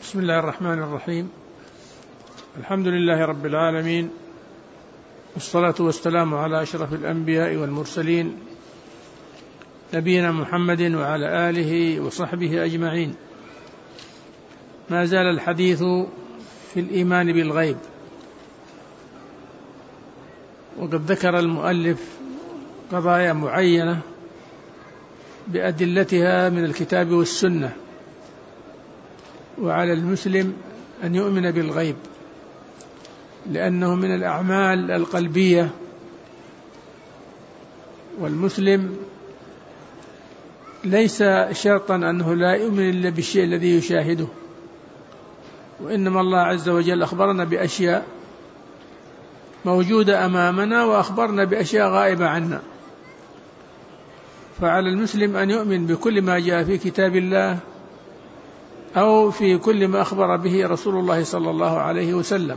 بسم الله الرحمن الرحيم. الحمد لله رب العالمين، والصلاة والسلام على أشرف الأنبياء والمرسلين، نبينا محمد وعلى آله وصحبه أجمعين. ما زال الحديث في الإيمان بالغيب، وقد ذكر المؤلف قضايا معينة بأدلتها من الكتاب والسنة، وعلى المسلم أن يؤمن بالغيب لأنه من الأعمال القلبية، والمسلم ليس شرطا أنه لا يؤمن إلا بالشيء الذي يشاهده، وإنما الله عز وجل أخبرنا بأشياء موجودة أمامنا وأخبرنا بأشياء غائبة عنا، فعلى المسلم أن يؤمن بكل ما جاء في كتاب الله أو في كل ما أخبر به رسول الله صلى الله عليه وسلم.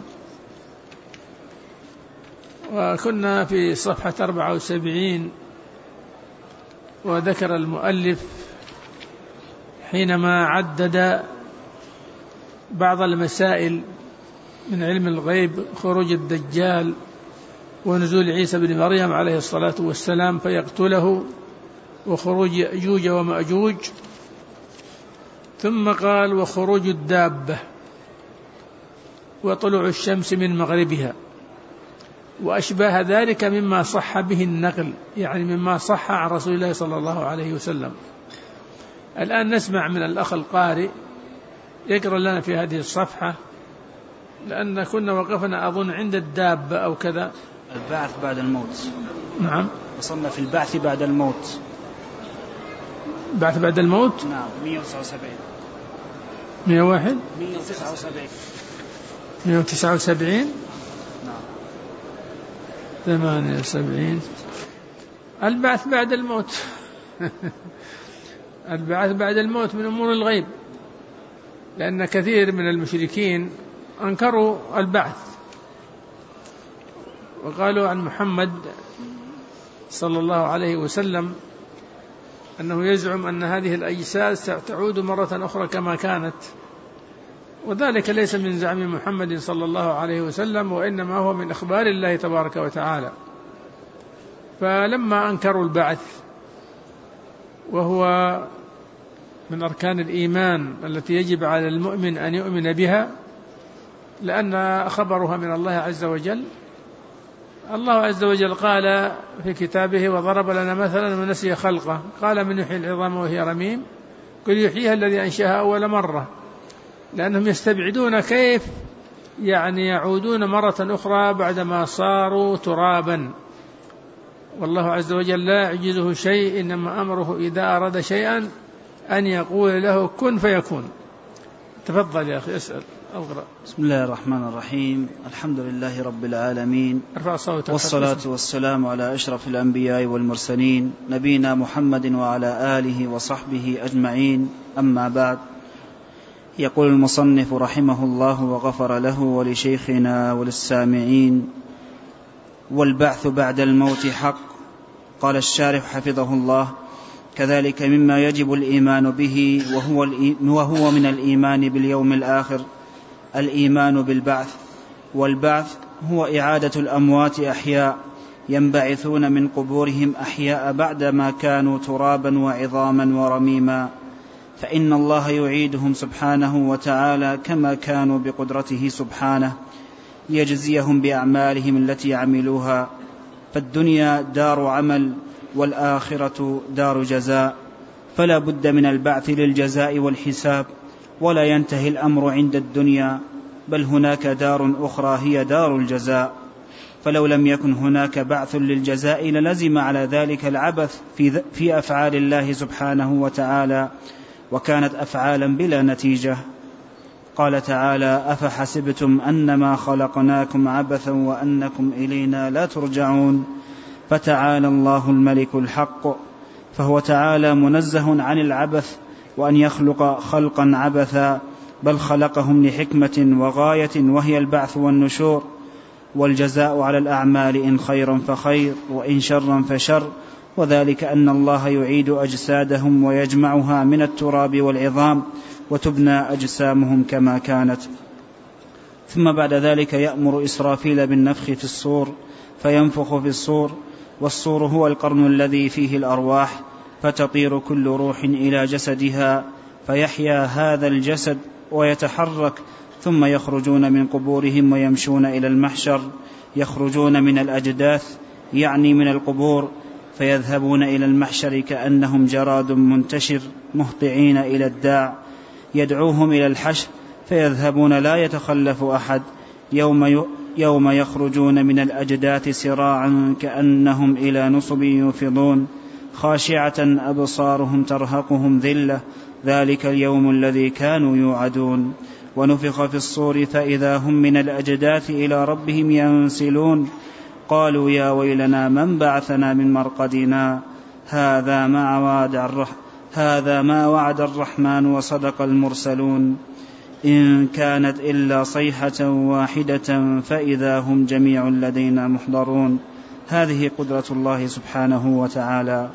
وكنا في صفحة 74، وذكر المؤلف حينما عدد بعض المسائل من علم الغيب، خروج الدجال ونزول عيسى بن مريم عليه الصلاة والسلام فيقتله، وخروج يأجوج ومأجوج، ثم قال وخروج الدابة، وطلوع الشمس من مغربها، وأشباه ذلك مما صح به النقل، يعني مما صح عن رسول الله صلى الله عليه وسلم. الآن نسمع من الأخ القارئ يقرأ لنا في هذه الصفحة، لأن كنا وقفنا أظن عند الدابة أو كذا. البعث بعد الموت. نعم، وصلنا في البعث بعد الموت. بعث بعد الموت. نعم، 179. 101. 179. 179. نعم. 78. البعث بعد الموت. البعث بعد الموت من أمور الغيب، لأن كثير من المشركين أنكروا البعث، وقالوا عن محمد صلى الله عليه وسلم أنه يزعم أن هذه الأجساد ستعود مرة أخرى كما كانت، وذلك ليس من زعم محمد صلى الله عليه وسلم، وإنما هو من إخبار الله تبارك وتعالى. فلما أنكروا البعث، وهو من أركان الإيمان التي يجب على المؤمن أن يؤمن بها، لأن خبرها من الله عز وجل، الله عز وجل قال في كتابه وضرب لنا مثلا ونسي خلقه، قال من يحيي العظام وهي رميم، قل يحييها الذي أنشأها أول مرة، لأنهم يستبعدون كيف يعني يعودون مرة أخرى بعدما صاروا ترابا، والله عز وجل لا يعجزه شيء، إنما أمره إذا أراد شيئا أن يقول له كن فيكون. تفضل يا أخي اسأل أقرأ. بسم الله الرحمن الرحيم. الحمد لله رب العالمين، والصلاة والسلام على أشرف الأنبياء والمرسلين، نبينا محمد وعلى آله وصحبه أجمعين، أما بعد. يقول المصنف رحمه الله وغفر له ولشيخنا وللسامعين: والبعث بعد الموت حق. قال الشارح حفظه الله: كذلك مما يجب الإيمان به وهو من الإيمان باليوم الآخر الإيمان بالبعث. والبعث هو إعادة الأموات أحياء، ينبعثون من قبورهم أحياء بعدما كانوا ترابا وعظاما ورميما، فإن الله يعيدهم سبحانه وتعالى كما كانوا بقدرته سبحانه ليجزيهم بأعمالهم التي عملوها. فالدنيا دار عمل، والآخرة دار جزاء، فلا بد من البعث للجزاء والحساب، ولا ينتهي الأمر عند الدنيا، بل هناك دار أخرى هي دار الجزاء. فلو لم يكن هناك بعث للجزاء للزم على ذلك العبث في أفعال الله سبحانه وتعالى، وكانت أفعالا بلا نتيجة. قال تعالى: أفحسبتم أنما خلقناكم عبثا وأنكم إلينا لا ترجعون. فتعالى الله الملك الحق، فهو تعالى منزه عن العبث وأن يخلق خلقا عبثا، بل خلقهم لحكمة وغاية، وهي البعث والنشور، والجزاء على الأعمال إن خيرا فخير وإن شرا فشر، وذلك أن الله يعيد أجسادهم ويجمعها من التراب والعظام وتبنى أجسامهم كما كانت. ثم بعد ذلك يأمر إسرافيل بالنفخ في الصور فينفخ في الصور، والصور هو القرن الذي فيه الأرواح، فتطير كل روح إلى جسدها فيحيا هذا الجسد ويتحرك، ثم يخرجون من قبورهم ويمشون إلى المحشر، يخرجون من الأجداث يعني من القبور، فيذهبون إلى المحشر كأنهم جراد منتشر مهطعين إلى الداع يدعوهم إلى الحشر، فيذهبون لا يتخلف أحد. يوم يخرجون من الأجداث سراعا كأنهم إلى نصب يوفضون، خاشعة أبصارهم ترهقهم ذلة، ذلك اليوم الذي كانوا يوعدون. ونفخ في الصور فإذا هم من الأجداث إلى ربهم ينسلون، قالوا يا ويلنا من بعثنا من مرقدنا، هذا ما وعد الرحمن وصدق المرسلون، إن كانت إلا صيحة واحدة فإذا هم جميع لدينا محضرون. هذه قدرة الله سبحانه وتعالى.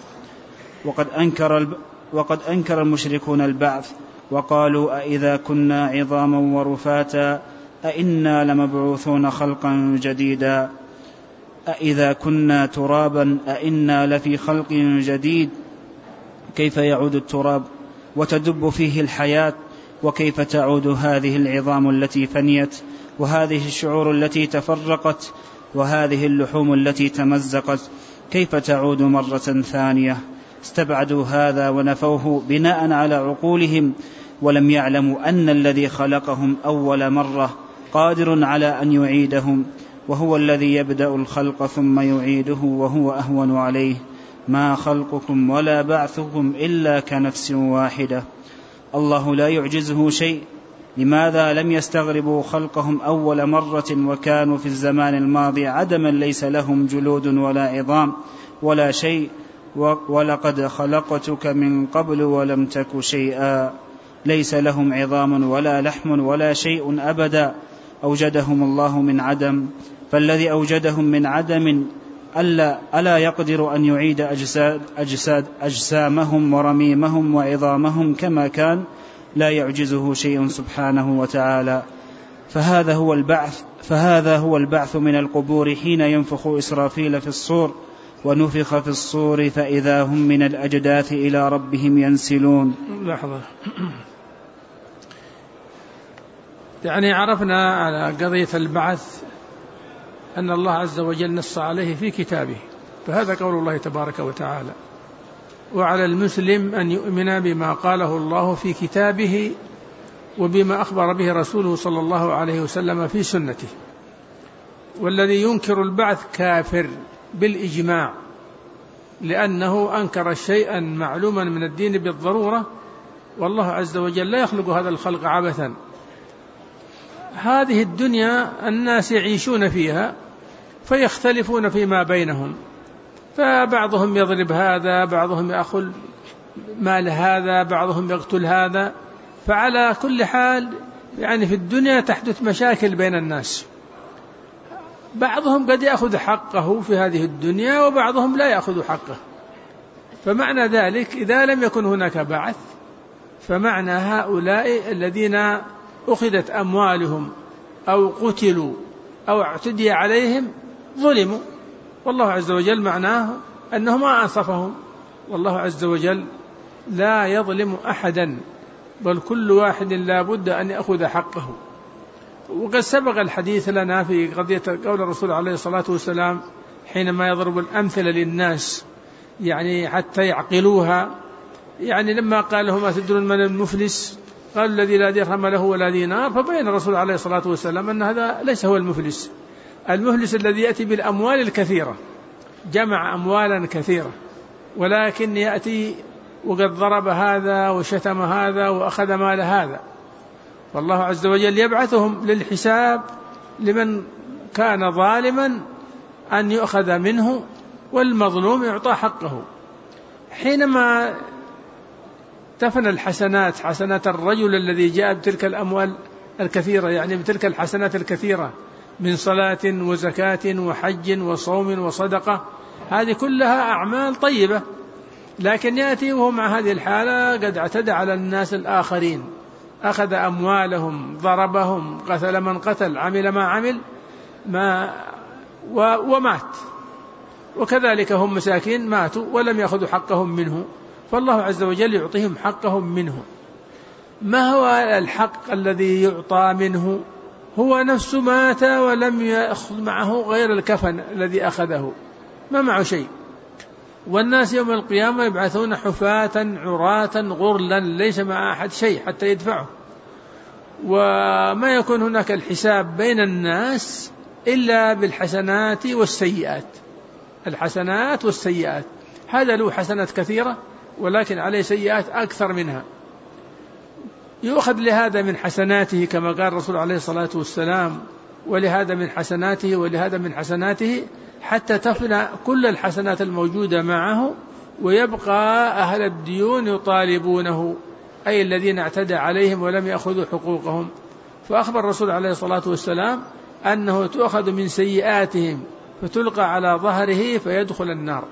وقد أنكر المشركون البعث وقالوا أئذا كنا عظاما ورفاتا أئنا لمبعوثون خلقا جديدا، أئذا كنا ترابا أئنا لفي خلق جديد، كيف يعود التراب وتدب فيه الحياة، وكيف تعود هذه العظام التي فنيت، وهذه الشعور التي تفرقت، وهذه اللحوم التي تمزقت، كيف تعود مرة ثانية؟ استبعدوا هذا ونفوه بناء على عقولهم، ولم يعلموا أن الذي خلقهم أول مرة قادر على أن يعيدهم، وهو الذي يبدأ الخلق ثم يعيده وهو أهون عليه. ما خلقكم ولا بعثكم إلا كنفس واحدة. الله لا يعجزه شيء، لماذا لم يستغربوا خلقهم أول مرة وكانوا في الزمان الماضي عدما ليس لهم جلود ولا عظام ولا شيء، ولقد خلقتك من قبل ولم تك شيئا، ليس لهم عظام ولا لحم ولا شيء أبدا، أوجدهم الله من عدم، فالذي أوجدهم من عدم ألا يقدر أن يعيد أجسامهم ورميمهم وعظامهم كما كان، لا يعجزه شيء سبحانه وتعالى. فهذا هو البعث من القبور حين ينفخ إسرافيل في الصور، ونفخ في الصور فإذا هم من الأجداث إلى ربهم ينسلون. لحظة، يعني عرفنا على قضية البعث أن الله عز وجل نص عليه في كتابه، فهذا قول الله تبارك وتعالى. وعلى المسلم أن يؤمن بما قاله الله في كتابه وبما أخبر به رسوله صلى الله عليه وسلم في سنته. والذي ينكر البعث كافر بالإجماع، لأنه أنكر شيئا معلوما من الدين بالضرورة، والله عز وجل لا يخلق هذا الخلق عبثا. هذه الدنيا الناس يعيشون فيها فيختلفون فيما بينهم، فبعضهم يضرب هذا، بعضهم يأخذ مال هذا، بعضهم يقتل هذا، فعلى كل حال يعني في الدنيا تحدث مشاكل بين الناس، بعضهم قد يأخذ حقه في هذه الدنيا وبعضهم لا يأخذ حقه. فمعنى ذلك إذا لم يكن هناك بعث، فمعنى هؤلاء الذين أخذت أموالهم أو قتلوا أو اعتدي عليهم ظلموا، والله عز وجل معناه أنه ما أنصفهم، والله عز وجل لا يظلم أحدا، بل كل واحد لا بد أن يأخذ حقه. وقد سبق الحديث لنا في قضية قول الرسول عليه الصلاة والسلام حينما يضرب الأمثلة للناس يعني حتى يعقلوها، يعني لما قال له ما تدرون من المفلس، قال الذي لا درهم له ولا دينار، فبين الرسول عليه الصلاة والسلام أن هذا ليس هو المفلس. المفلس الذي يأتي بالأموال الكثيرة، جمع أموالا كثيرة، ولكن يأتي وقد ضرب هذا وشتم هذا وأخذ مال هذا، والله عز وجل يبعثهم للحساب لمن كان ظالما أن يؤخذ منه والمظلوم يعطى حقه. حينما تفنى الحسنات، حسنات الرجل الذي جاء بتلك الأموال الكثيرة، يعني بتلك الحسنات الكثيرة من صلاة وزكاة وحج وصوم وصدقة، هذه كلها أعمال طيبة، لكن يأتي وهو مع هذه الحالة قد اعتدى على الناس الآخرين، أخذ أموالهم، ضربهم، قتل من قتل، عمل ما عمل ومات، وكذلك هم مساكين ماتوا ولم يأخذوا حقهم منه، فالله عز وجل يعطيهم حقهم منه. ما هو الحق الذي يعطى منه؟ هو نفسه مات ولم يأخذ معه غير الكفن الذي أخذه، ما معه شيء. والناس يوم القيامة يبعثون حفاة عراة غرلا ليس مع أحد شيء حتى يدفعه، وما يكون هناك الحساب بين الناس إلا بالحسنات والسيئات. الحسنات والسيئات، هذا له حسنات كثيرة ولكن عليه سيئات أكثر منها، يؤخذ لهذا من حسناته كما قال الرسول عليه الصلاة والسلام، ولهذا من حسناته ولهذا من حسناته، حتى تفنى كل الحسنات الموجودة معه، ويبقى أهل الديون يطالبونه، أي الذين اعتدى عليهم ولم يأخذوا حقوقهم. فأخبر الرسول عليه الصلاة والسلام أنه تؤخذ من سيئاتهم فتلقى على ظهره فيدخل النار.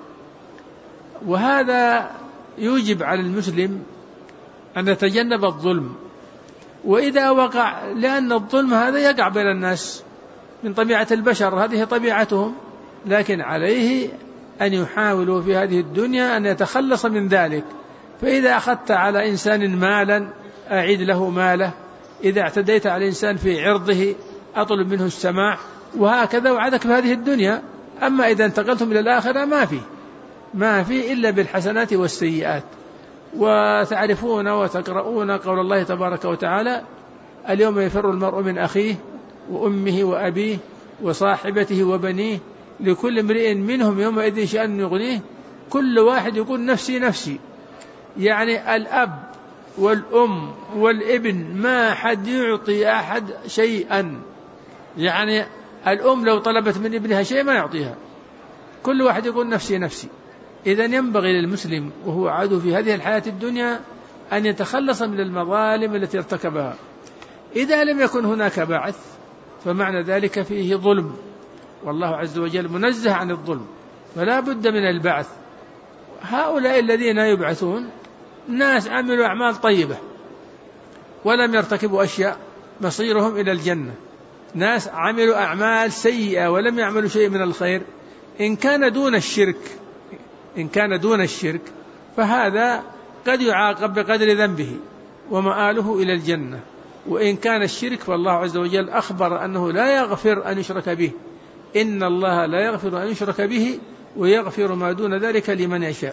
وهذا يوجب على المسلم أن يتجنب الظلم، وإذا وقع، لأن الظلم هذا يقع بين الناس من طبيعة البشر، هذه طبيعتهم، لكن عليه أن يحاولوا في هذه الدنيا أن يتخلص من ذلك. فإذا أخذت على إنسان مالا أعيد له ماله، إذا اعتديت على إنسان في عرضه أطلب منه السماح، وهكذا وعدك في هذه الدنيا. أما إذا انتقلتم إلى الآخرة ما في إلا بالحسنات والسيئات. وتعرفون وتقرؤون قول الله تبارك وتعالى: اليوم يفر المرء من أخيه وأمه وأبيه وصاحبته وبنيه لكل امرئ منهم يومئذ شأن يغنيه. كل واحد يقول نفسي نفسي، يعني الأب والأم والابن ما حد يعطي أحد شيئا، يعني الأم لو طلبت من ابنها شيء ما يعطيها، كل واحد يقول نفسي نفسي. إذن ينبغي للمسلم وهو عدو في هذه الحياة الدنيا أن يتخلص من المظالم التي ارتكبها. إذا لم يكن هناك بعث فمعنى ذلك فيه ظلم، والله عز وجل منزه عن الظلم، فلا بد من البعث. هؤلاء الذين يبعثون ناس عملوا أعمال طيبة ولم يرتكبوا أشياء مصيرهم إلى الجنة، ناس عملوا أعمال سيئة ولم يعملوا شيء من الخير. إن كان دون الشرك فهذا قد يعاقب بقدر ذنبه ومآله إلى الجنة، وإن كان الشرك فالله عز وجل أخبر أنه لا يغفر أن يشرك به، إن الله لا يغفر أن يشرك به ويغفر ما دون ذلك لمن يشاء.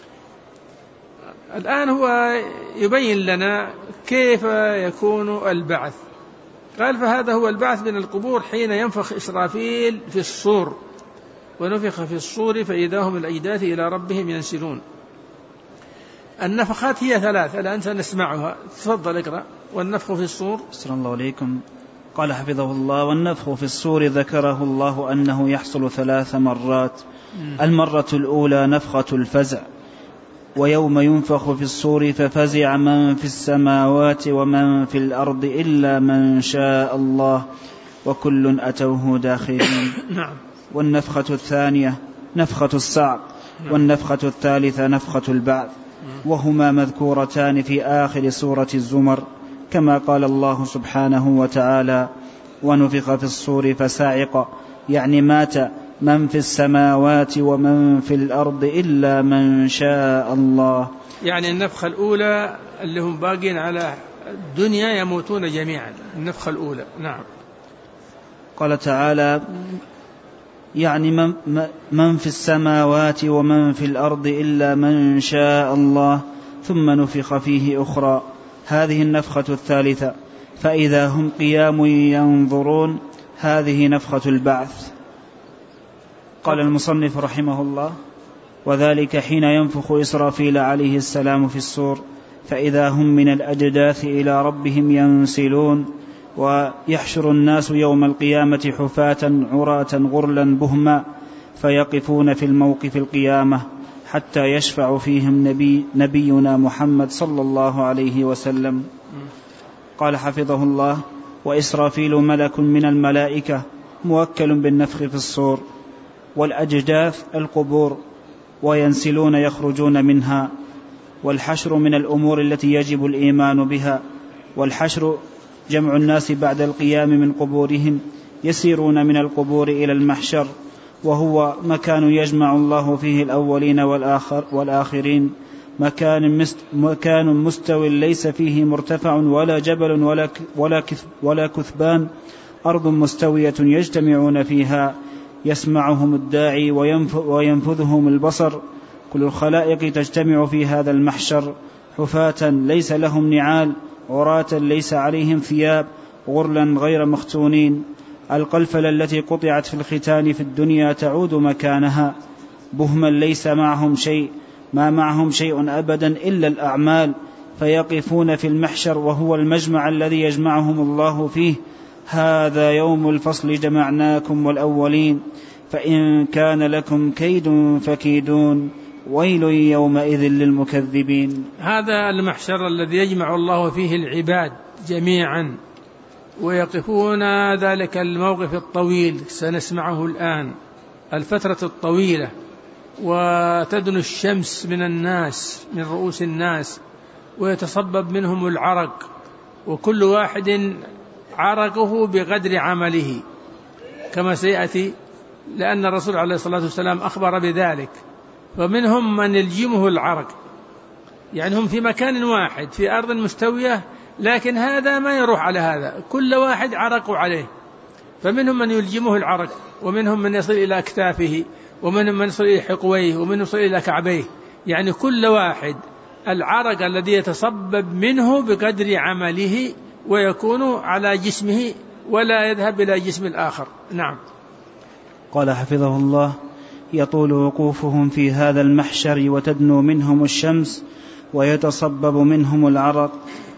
الآن هو يبين لنا كيف يكون البعث. قال: فهذا هو البعث من القبور حين ينفخ إسرافيل في الصور، ونفخ في الصور فإذا هم الأجداث إلى ربهم ينسلون. النفخات هي 3 الآن سنسمعها. تفضل اقرأ. والنفخ في الصور. أسر الله عليكم. قال حفظه الله: والنفخ في الصور ذكره الله أنه يحصل 3 مرات. المرة الأولى نفخة الفزع، ويوم ينفخ في الصور ففزع من في السماوات ومن في الأرض إلا من شاء الله وكل أتوه داخلين. والنفخة الثانية نفخة الصعق، والنفخة الثالثة نفخة البعث، وهما مذكورتان في آخر سورة الزمر، كما قال الله سبحانه وتعالى: ونفخ في الصور فصعق، يعني مات من في السماوات ومن في الأرض إلا من شاء الله. يعني النفخة الأولى اللي هم باقين على الدنيا يموتون جميعا، النفخة الأولى. نعم. قال تعالى: يعني من في السماوات ومن في الأرض إلا من شاء الله، ثم نفخ فيه أخرى، هذه النفخة الثالثة، فإذا هم قيام ينظرون، هذه نفخة البعث. قال المصنف رحمه الله: وذلك حين ينفخ إسرافيل عليه السلام في الصور، فإذا هم من الأجداث إلى ربهم ينسلون، ويحشر الناس يوم القيامة حفاة عراة غرلا بهما، فيقفون في الموقف القيامة حتى يشفع فيهم نبينا محمد صلى الله عليه وسلم. قال حفظه الله: وإسرافيل ملك من الملائكة موكل بالنفخ في الصور، والأجداث القبور، وينسلون يخرجون منها. والحشر من الأمور التي يجب الإيمان بها، والحشر جمع الناس بعد القيام من قبورهم يسيرون من القبور إلى المحشر، وهو مكان يجمع الله فيه الأولين والآخرين، مكان مستوٍ ليس فيه مرتفع ولا جبل ولا كثبان، أرض مستوية يجتمعون فيها، يسمعهم الداعي وينفذهم البصر. كل الخلائق تجتمع في هذا المحشر حفاة ليس لهم نعال، عراة ليس عليهم ثياب، غرلا غير مختونين. القلفلة التي قطعت في الختان في الدنيا تعود مكانها، بهما ليس معهم شيء، ما معهم شيء أبدا إلا الأعمال، فيقفون في المحشر وهو المجمع الذي يجمعهم الله فيه. هذا يوم الفصل جمعناكم والأولين، فإن كان لكم كيد فكيدون، ويل يومئذ للمكذبين. هذا المحشر الذي يجمع الله فيه العباد جميعا ويقفون ذلك الموقف الطويل سنسمعه الآن، الفترة الطويلة، وتدنو الشمس من الناس من رؤوس الناس ويتصبب منهم العرق، وكل واحد عرقه بقدر عمله كما سيأتي، لأن الرسول عليه الصلاة والسلام أخبر بذلك. فمنهم من يلجمه العرق، يعني هم في مكان واحد في أرض مستوية، لكن هذا ما يروح على هذا، كل واحد عرقه عليه. فمنهم من يلجمه العرق، ومنهم من يصل إلى أكتافه، ومنهم من يصل إلى حقويه، ومنهم يصل إلى كعبيه، يعني كل واحد العرق الذي يتصبب منه بقدر عمله ويكون على جسمه ولا يذهب إلى جسم الآخر. نعم. قال حفظه الله: يطول وقوفهم في هذا المحشر وتدنو منهم الشمس ويتصبب منهم العرق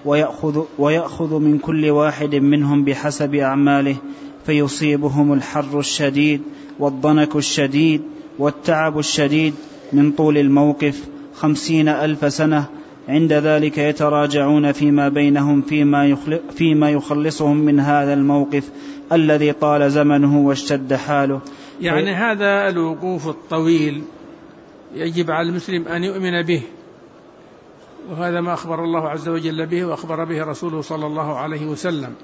ويأخذ من كل واحد منهم بحسب أعماله، فيصيبهم الحر الشديد والضنك الشديد والتعب الشديد من طول الموقف 50,000 سنة. عند ذلك يتراجعون فيما بينهم فيما يخلصهم من هذا الموقف الذي طال زمنه واشتد حاله. يعني هذا الوقوف الطويل يجب على المسلم أن يؤمن به، وهذا ما أخبر الله عز وجل به وأخبر به رسوله صلى الله عليه وسلم.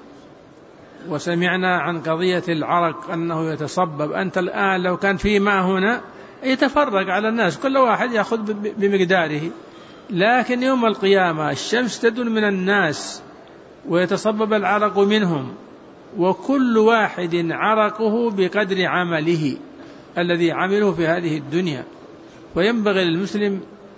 وسمعنا عن قضية العرق أنه يتصبب. أنت الآن لو كان في ماء هنا يتفرق على الناس، كل واحد يأخذ بمقداره، لكن يوم القيامة الشمس تدن من الناس ويتصبب العرق منهم، وكل واحد عرقه بقدر عمله الذي عمله في هذه الدنيا. وينبغي للمسلم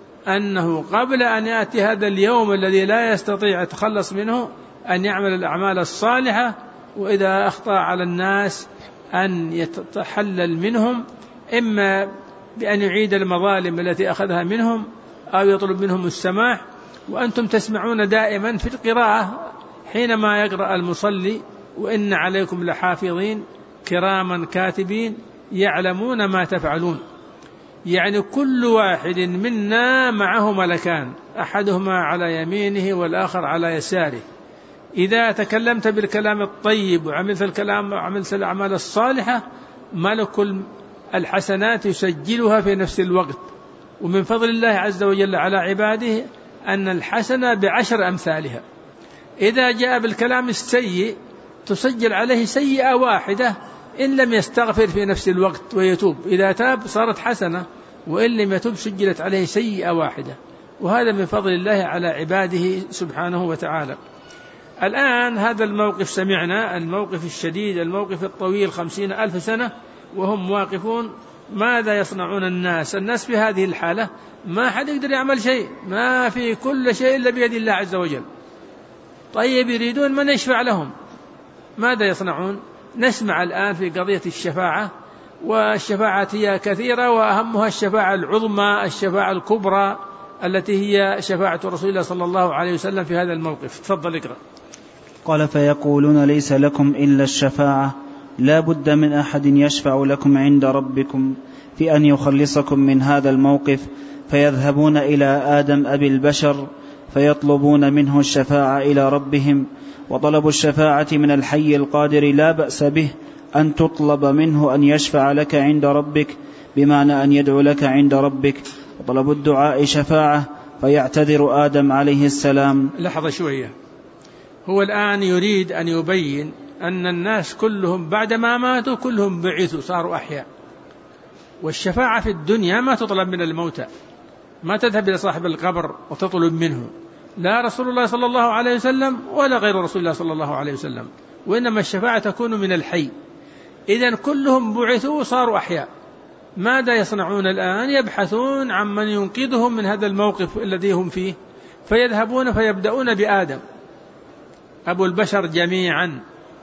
أنه قبل أن يأتي هذا اليوم الذي لا يستطيع يتخلص منه أن يعمل الأعمال الصالحة، وإذا أخطأ على الناس أن يتحلل منهم، إما بأن يعيد المظالم التي أخذها منهم أو يطلب منهم السماح. وأنتم تسمعون دائما في القراءة حينما يقرأ المصلي: وإن عليكم لحافظين كراما كاتبين يعلمون ما تفعلون. يعني كل واحد منا معه ملكان، أحدهما على يمينه والآخر على يساره. إذا تكلمت بالكلام الطيب وعملت الكلام وعملت الأعمال الصالحة، ملك الحسنات يسجلها في نفس الوقت. ومن فضل الله عز وجل على عباده أن الحسنة ب10 أمثالها. إذا جاء بالكلام السيء تسجل عليه سيئة واحدة إن لم يستغفر في نفس الوقت ويتوب، إذا تاب صارت حسنة، وإن لم يتوب سجلت عليه سيئة واحدة. وهذا من فضل الله على عباده سبحانه وتعالى. الآن هذا الموقف سمعنا، الموقف الشديد، الموقف الطويل 50,000 سنة وهم واقفون. ماذا يصنعون الناس في هذه الحالة؟ ما حد يقدر يعمل شيء، ما في كل شيء إلا بيد الله عز وجل. طيب يريدون من يشفع لهم، ماذا يصنعون؟ نسمع الآن في قضية الشفاعة، والشفاعة هي كثيرة، وأهمها الشفاعة العظمى، الشفاعة الكبرى التي هي شفاعة رسول الله صلى الله عليه وسلم في هذا الموقف. تفضل اقرأ. قال: فيقولون ليس لكم إلا الشفاعة، لا بد من أحد يشفع لكم عند ربكم في أن يخلصكم من هذا الموقف. فيذهبون إلى آدم أبي البشر فيطلبون منه الشفاعة إلى ربهم. وطلب الشفاعة من الحي القادر لا بأس به، أن تطلب منه أن يشفع لك عند ربك، بمعنى أن يدعو لك عند ربك. وطلب الدعاء شفاعة، فيعتذر آدم عليه السلام. لحظة شوية، هو الآن يريد أن يبين أن الناس كلهم بعدما ماتوا كلهم بعثوا صاروا أحياء، والشفاعة في الدنيا ما تطلب من الموتى، ما تذهب إلى صاحب القبر وتطلب منه، لا رسول الله صلى الله عليه وسلم ولا غير رسول الله صلى الله عليه وسلم، وإنما الشفاعة تكون من الحي. إذن كلهم بعثوا وصاروا أحياء، ماذا يصنعون الآن؟ يبحثون عن من ينقذهم من هذا الموقف الذي هم فيه، فيذهبون فيبدأون بآدم أبو البشر جميعا.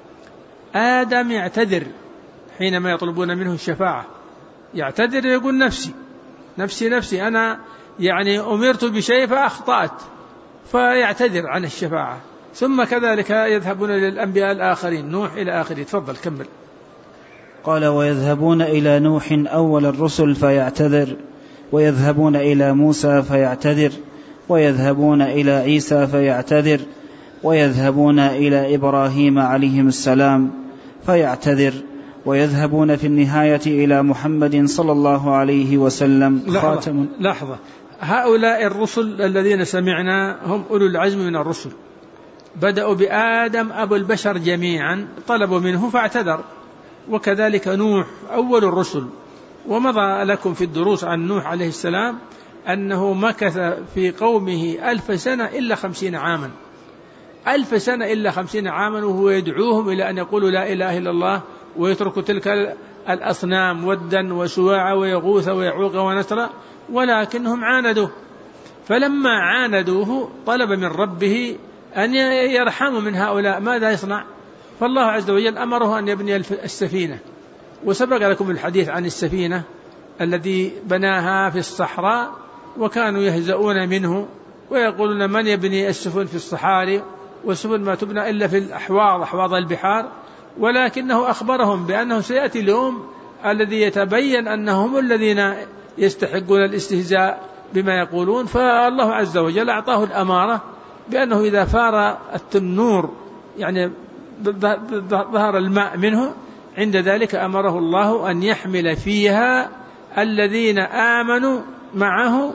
آدم يعتذر حينما يطلبون منه الشفاعة، يعتذر يقول نفسي نفسي نفسي، أنا يعني أمرت بشيء فأخطأت، فيعتذر عن الشفاعة. ثم كذلك يذهبون للأنبياء الآخرين، نوح إلى آخره. تفضل كمل. قال: ويذهبون إلى نوح أول الرسل فيعتذر، ويذهبون إلى موسى فيعتذر، ويذهبون إلى عيسى فيعتذر، ويذهبون إلى إبراهيم عليهم السلام فيعتذر، ويذهبون في النهاية إلى محمد صلى الله عليه وسلم خاتم. لحظة، هؤلاء الرسل الذين سمعنا هم أولو العزم من الرسل، بدأوا بآدم أبو البشر جميعا، طلبوا منه فاعتذر، وكذلك نوح أول الرسل. ومضى لكم في الدروس عن نوح عليه السلام أنه مكث في قومه 1000 سنة إلا 50 عاما، 1000 سنة إلا 50 عاما، وهو يدعوهم إلى أن يقولوا لا إله إلا الله ويتركوا تلك الأصنام ودا وسواع ويغوث ويعوق ونسر، ولكنهم عاندوا. فلما عاندوه طلب من ربه أن يرحموا من هؤلاء، ماذا يصنع؟ فالله عز وجل أمره أن يبني السفينة. وسبق لكم الحديث عن السفينة الذي بناها في الصحراء، وكانوا يهزؤون منه ويقولون من يبني السفن في الصحاري، والسفن ما تبنى إلا في الأحواض، أحواض البحار. ولكنه أخبرهم بأنه سيأتي اليوم الذي يتبين أنهم الذين يستحقون الاستهزاء بما يقولون. فالله عز وجل أعطاه الأمارة بأنه إذا فار التنور يعني ظهر الماء منه، عند ذلك أمره الله أن يحمل فيها الذين آمنوا معه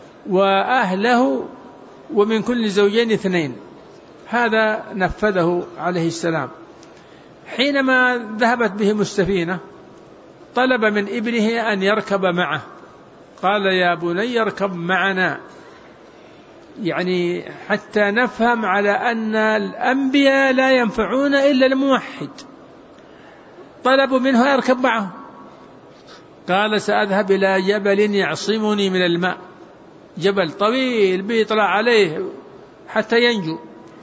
وأهله ومن كل زوجين 2. هذا نفذه عليه السلام. حينما ذهبت بهم السفينة طلب من ابنه أن يركب معه، قال يا بني اركب معنا، يعني حتى نفهم على أن الأنبياء لا ينفعون إلا الموحد. طلبوا منه يركب معه، قال سأذهب إلى جبل يعصمني من الماء، جبل طويل بيطلع عليه حتى ينجو.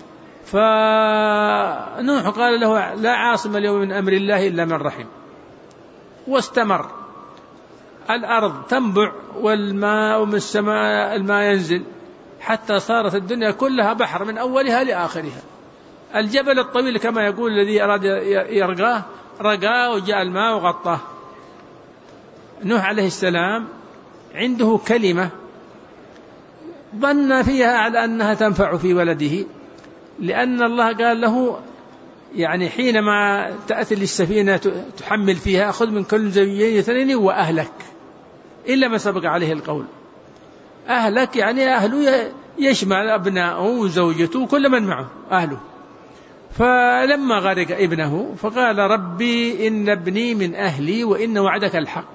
فنوح قال له لا عاصم اليوم من أمر الله إلا من رحم. واستمر، الأرض تنبع والماء من السماء الماء ينزل، حتى صارت الدنيا كلها بحر من أولها لآخرها. الجبل الطويل كما يقول الذي أراد يرقاه رقاه وجاء الماء وغطاه. نوح عليه السلام عنده كلمة ظن فيها على أنها تنفع في ولده، لأن الله قال له يعني حينما تأتي للسفينة تحمل فيها خذ من كل زوجين 2 وأهلك، إلا ما سبق عليه القول. أهلك يعني أهله يشمل أبناءه وزوجته وكل من معه أهله. فلما غرق ابنه فقال ربي إن ابني من أهلي وإن وعدك الحق،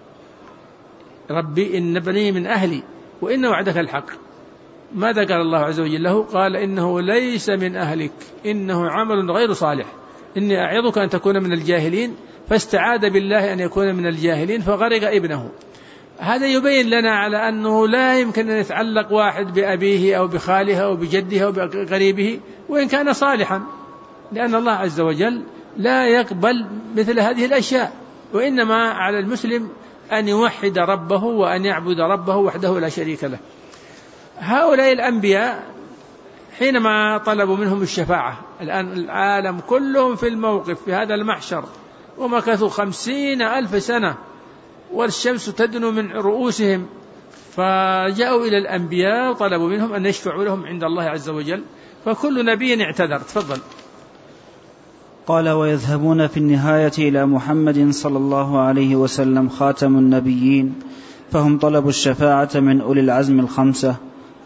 ربي إن ابني من أهلي وإن وعدك الحق. ماذا قال الله عز وجل له؟ قال إنه ليس من أهلك إنه عمل غير صالح إني أعظك أن تكون من الجاهلين. فاستعاذ بالله أن يكون من الجاهلين فغرق ابنه. هذا يبين لنا على أنه لا يمكن أن يتعلق واحد بأبيه أو بخاله أو بجده أو بقريبه وإن كان صالحا، لأن الله عز وجل لا يقبل مثل هذه الأشياء، وإنما على المسلم أن يوحد ربه وأن يعبد ربه وحده لا شريك له. هؤلاء الأنبياء حينما طلبوا منهم الشفاعة، الآن العالم كلهم في الموقف في هذا المحشر، ومكثوا 50,000 سنة والشمس تدنو من رؤوسهم، فجاءوا إلى الأنبياء وطلبوا منهم أن يشفعوا لهم عند الله عز وجل، فكل نبي اعتذر. تفضل. قال ويذهبون في النهاية إلى محمد صلى الله عليه وسلم خاتم النبيين، فهم طلبوا الشفاعة من أولي العزم 5،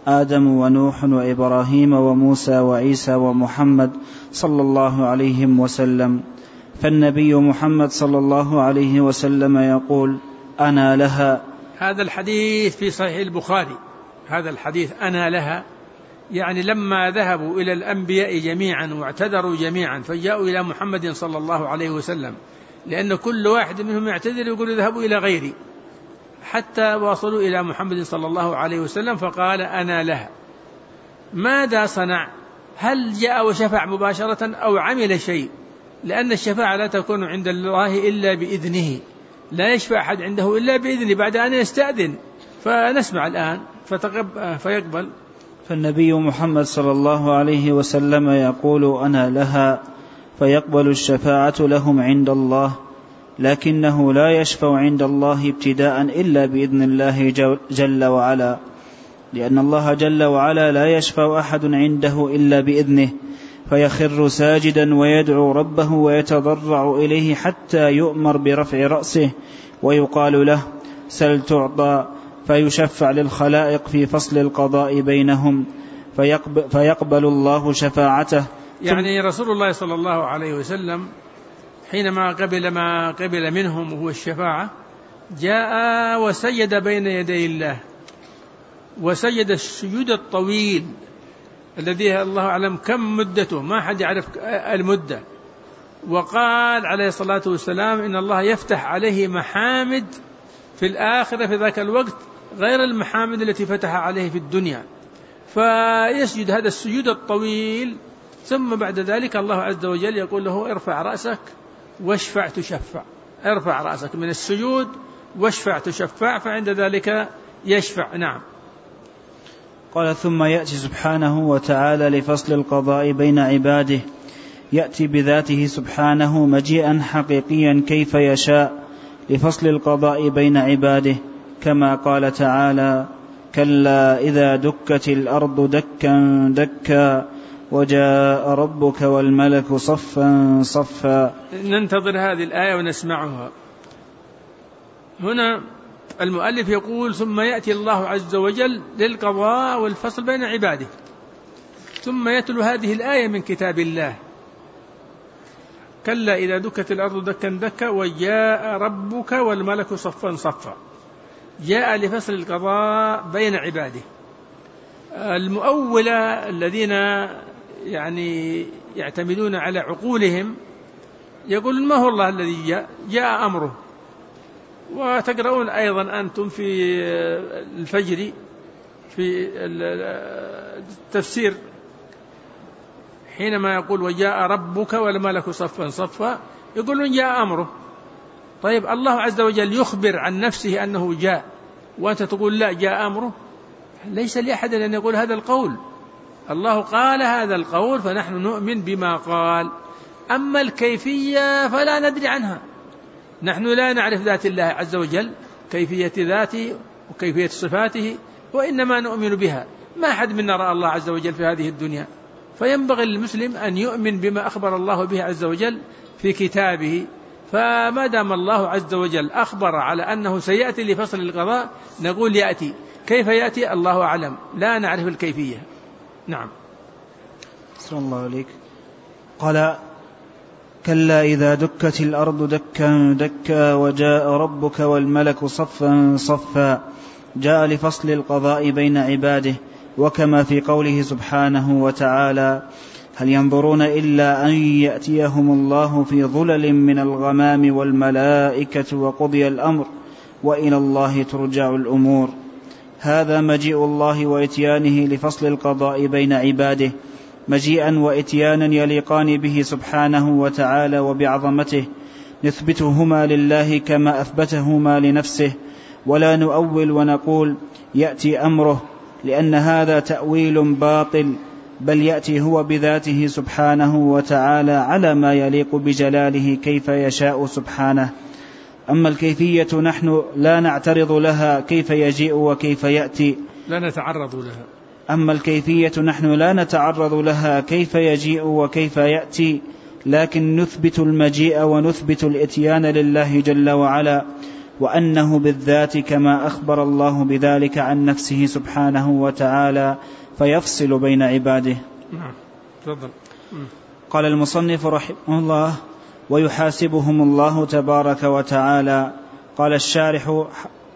آدم ونوح وإبراهيم وموسى وعيسى ومحمد صلى الله عليه وسلم. فالنبي محمد صلى الله عليه وسلم يقول: أنا لها. هذا الحديث في صحيح البخاري، هذا الحديث أنا لها، يعني لما ذهبوا إلى الأنبياء جميعا واعتذروا جميعا فجاءوا إلى محمد صلى الله عليه وسلم، لأن كل واحد منهم يعتذر ويقول اذهبوا إلى غيري، حتى وصلوا إلى محمد صلى الله عليه وسلم فقال: أنا لها. ماذا صنع؟ هل جاء وشفع مباشرة أو عمل شيء؟ لأن الشفاعة لا تكون عند الله إلا بإذنه، لا يشفع أحد عنده إلا بإذنه بعد أن يستأذن. فنسمع الآن فيقبل. فالنبي محمد صلى الله عليه وسلم يقول: أنا لها، فيقبل الشفاعة لهم عند الله، لكنه لا يشفع عند الله ابتداء إلا بإذن الله جل وعلا، لأن الله جل وعلا لا يشفع أحد عنده إلا بإذنه، فيخر ساجدا ويدعو ربه ويتضرع إليه حتى يؤمر برفع رأسه ويقال له: سل تعطى، فيشفع للخلائق في فصل القضاء بينهم فيقبل الله شفاعته. يعني رسول الله صلى الله عليه وسلم حينما قبل ما قبل منهم وهو الشفاعة جاء وسجد بين يدي الله، وسجد السجود الطويل الذي الله أعلم كم مدته، ما حد يعرف المدة، وقال عليه الصلاة والسلام: إن الله يفتح عليه محامد في الآخرة في ذاك الوقت غير المحامد التي فتح عليه في الدنيا، فيسجد هذا السجود الطويل، ثم بعد ذلك الله عز وجل يقول له: ارفع رأسك واشفع تشفع، ارفع رأسك من السجود واشفع تشفع، فعند ذلك يشفع. نعم. قال: ثم يأتي سبحانه وتعالى لفصل القضاء بين عباده، يأتي بذاته سبحانه مجيئا حقيقيا كيف يشاء لفصل القضاء بين عباده، كما قال تعالى: كلا إذا دكت الأرض دكا دكا وجاء ربك والملك صفا صفا. ننتظر هذه الآية ونسمعها. هنا المؤلف يقول: ثم يأتي الله عز وجل للقضاء والفصل بين عباده، ثم يتلو هذه الآية من كتاب الله: كلا إذا دكت الأرض دكا دكا وجاء ربك والملك صفا صفا. جاء لفصل القضاء بين عباده. المؤولة الذين يعني يعتمدون على عقولهم يقولون: ما هو الله الذي جاء أمره. وتقرؤون أيضا أنتم في الفجر في التفسير حينما يقول: وجاء ربك والملك صفا صفا، يقولون جاء أمره. طيب الله عز وجل يخبر عن نفسه أنه جاء، وأنت تقول لا جاء أمره؟ ليس لأحد أن يقول هذا القول، الله قال هذا القول فنحن نؤمن بما قال. أما الكيفية فلا ندري عنها، نحن لا نعرف ذات الله عز وجل، كيفية ذاته وكيفية صفاته، وإنما نؤمن بها. ما أحد منا رأى الله عز وجل في هذه الدنيا، فينبغي للمسلم أن يؤمن بما أخبر الله به عز وجل في كتابه. فما دام الله عز وجل أخبر على أنه سيأتي لفصل القضاء نقول يأتي، كيف يأتي الله أعلم، لا نعرف الكيفية. نعم. صلى الله عليك. قال: كلا إذا دكت الأرض دكا دكا وجاء ربك والملك صفا صفا. جاء لفصل القضاء بين عباده، وكما في قوله سبحانه وتعالى: هل ينظرون إلا أن يأتيهم الله في ظلل من الغمام والملائكة وقضي الأمر وإلى الله ترجع الأمور. هذا مجيء الله وإتيانه لفصل القضاء بين عباده، مجيئا وإتيانا يليقان به سبحانه وتعالى وبعظمته، نثبتهما لله كما أثبتهما لنفسه، ولا نؤول ونقول يأتي أمره، لأن هذا تأويل باطل، بل يأتي هو بذاته سبحانه وتعالى على ما يليق بجلاله كيف يشاء سبحانه. أما الكيفية نحن لا نعترض لها كيف يجيء وكيف يأتي، لا نتعرض لها. أما الكيفية نحن لا نتعرض لها كيف يجيء وكيف يأتي، لكن نثبت المجيء ونثبت الإتيان لله جل وعلا، وأنه بالذات كما أخبر الله بذلك عن نفسه سبحانه وتعالى، فيفصل بين عباده. قال المصنف رحمه الله: ويحاسبهم الله تبارك وتعالى. قال الشارح: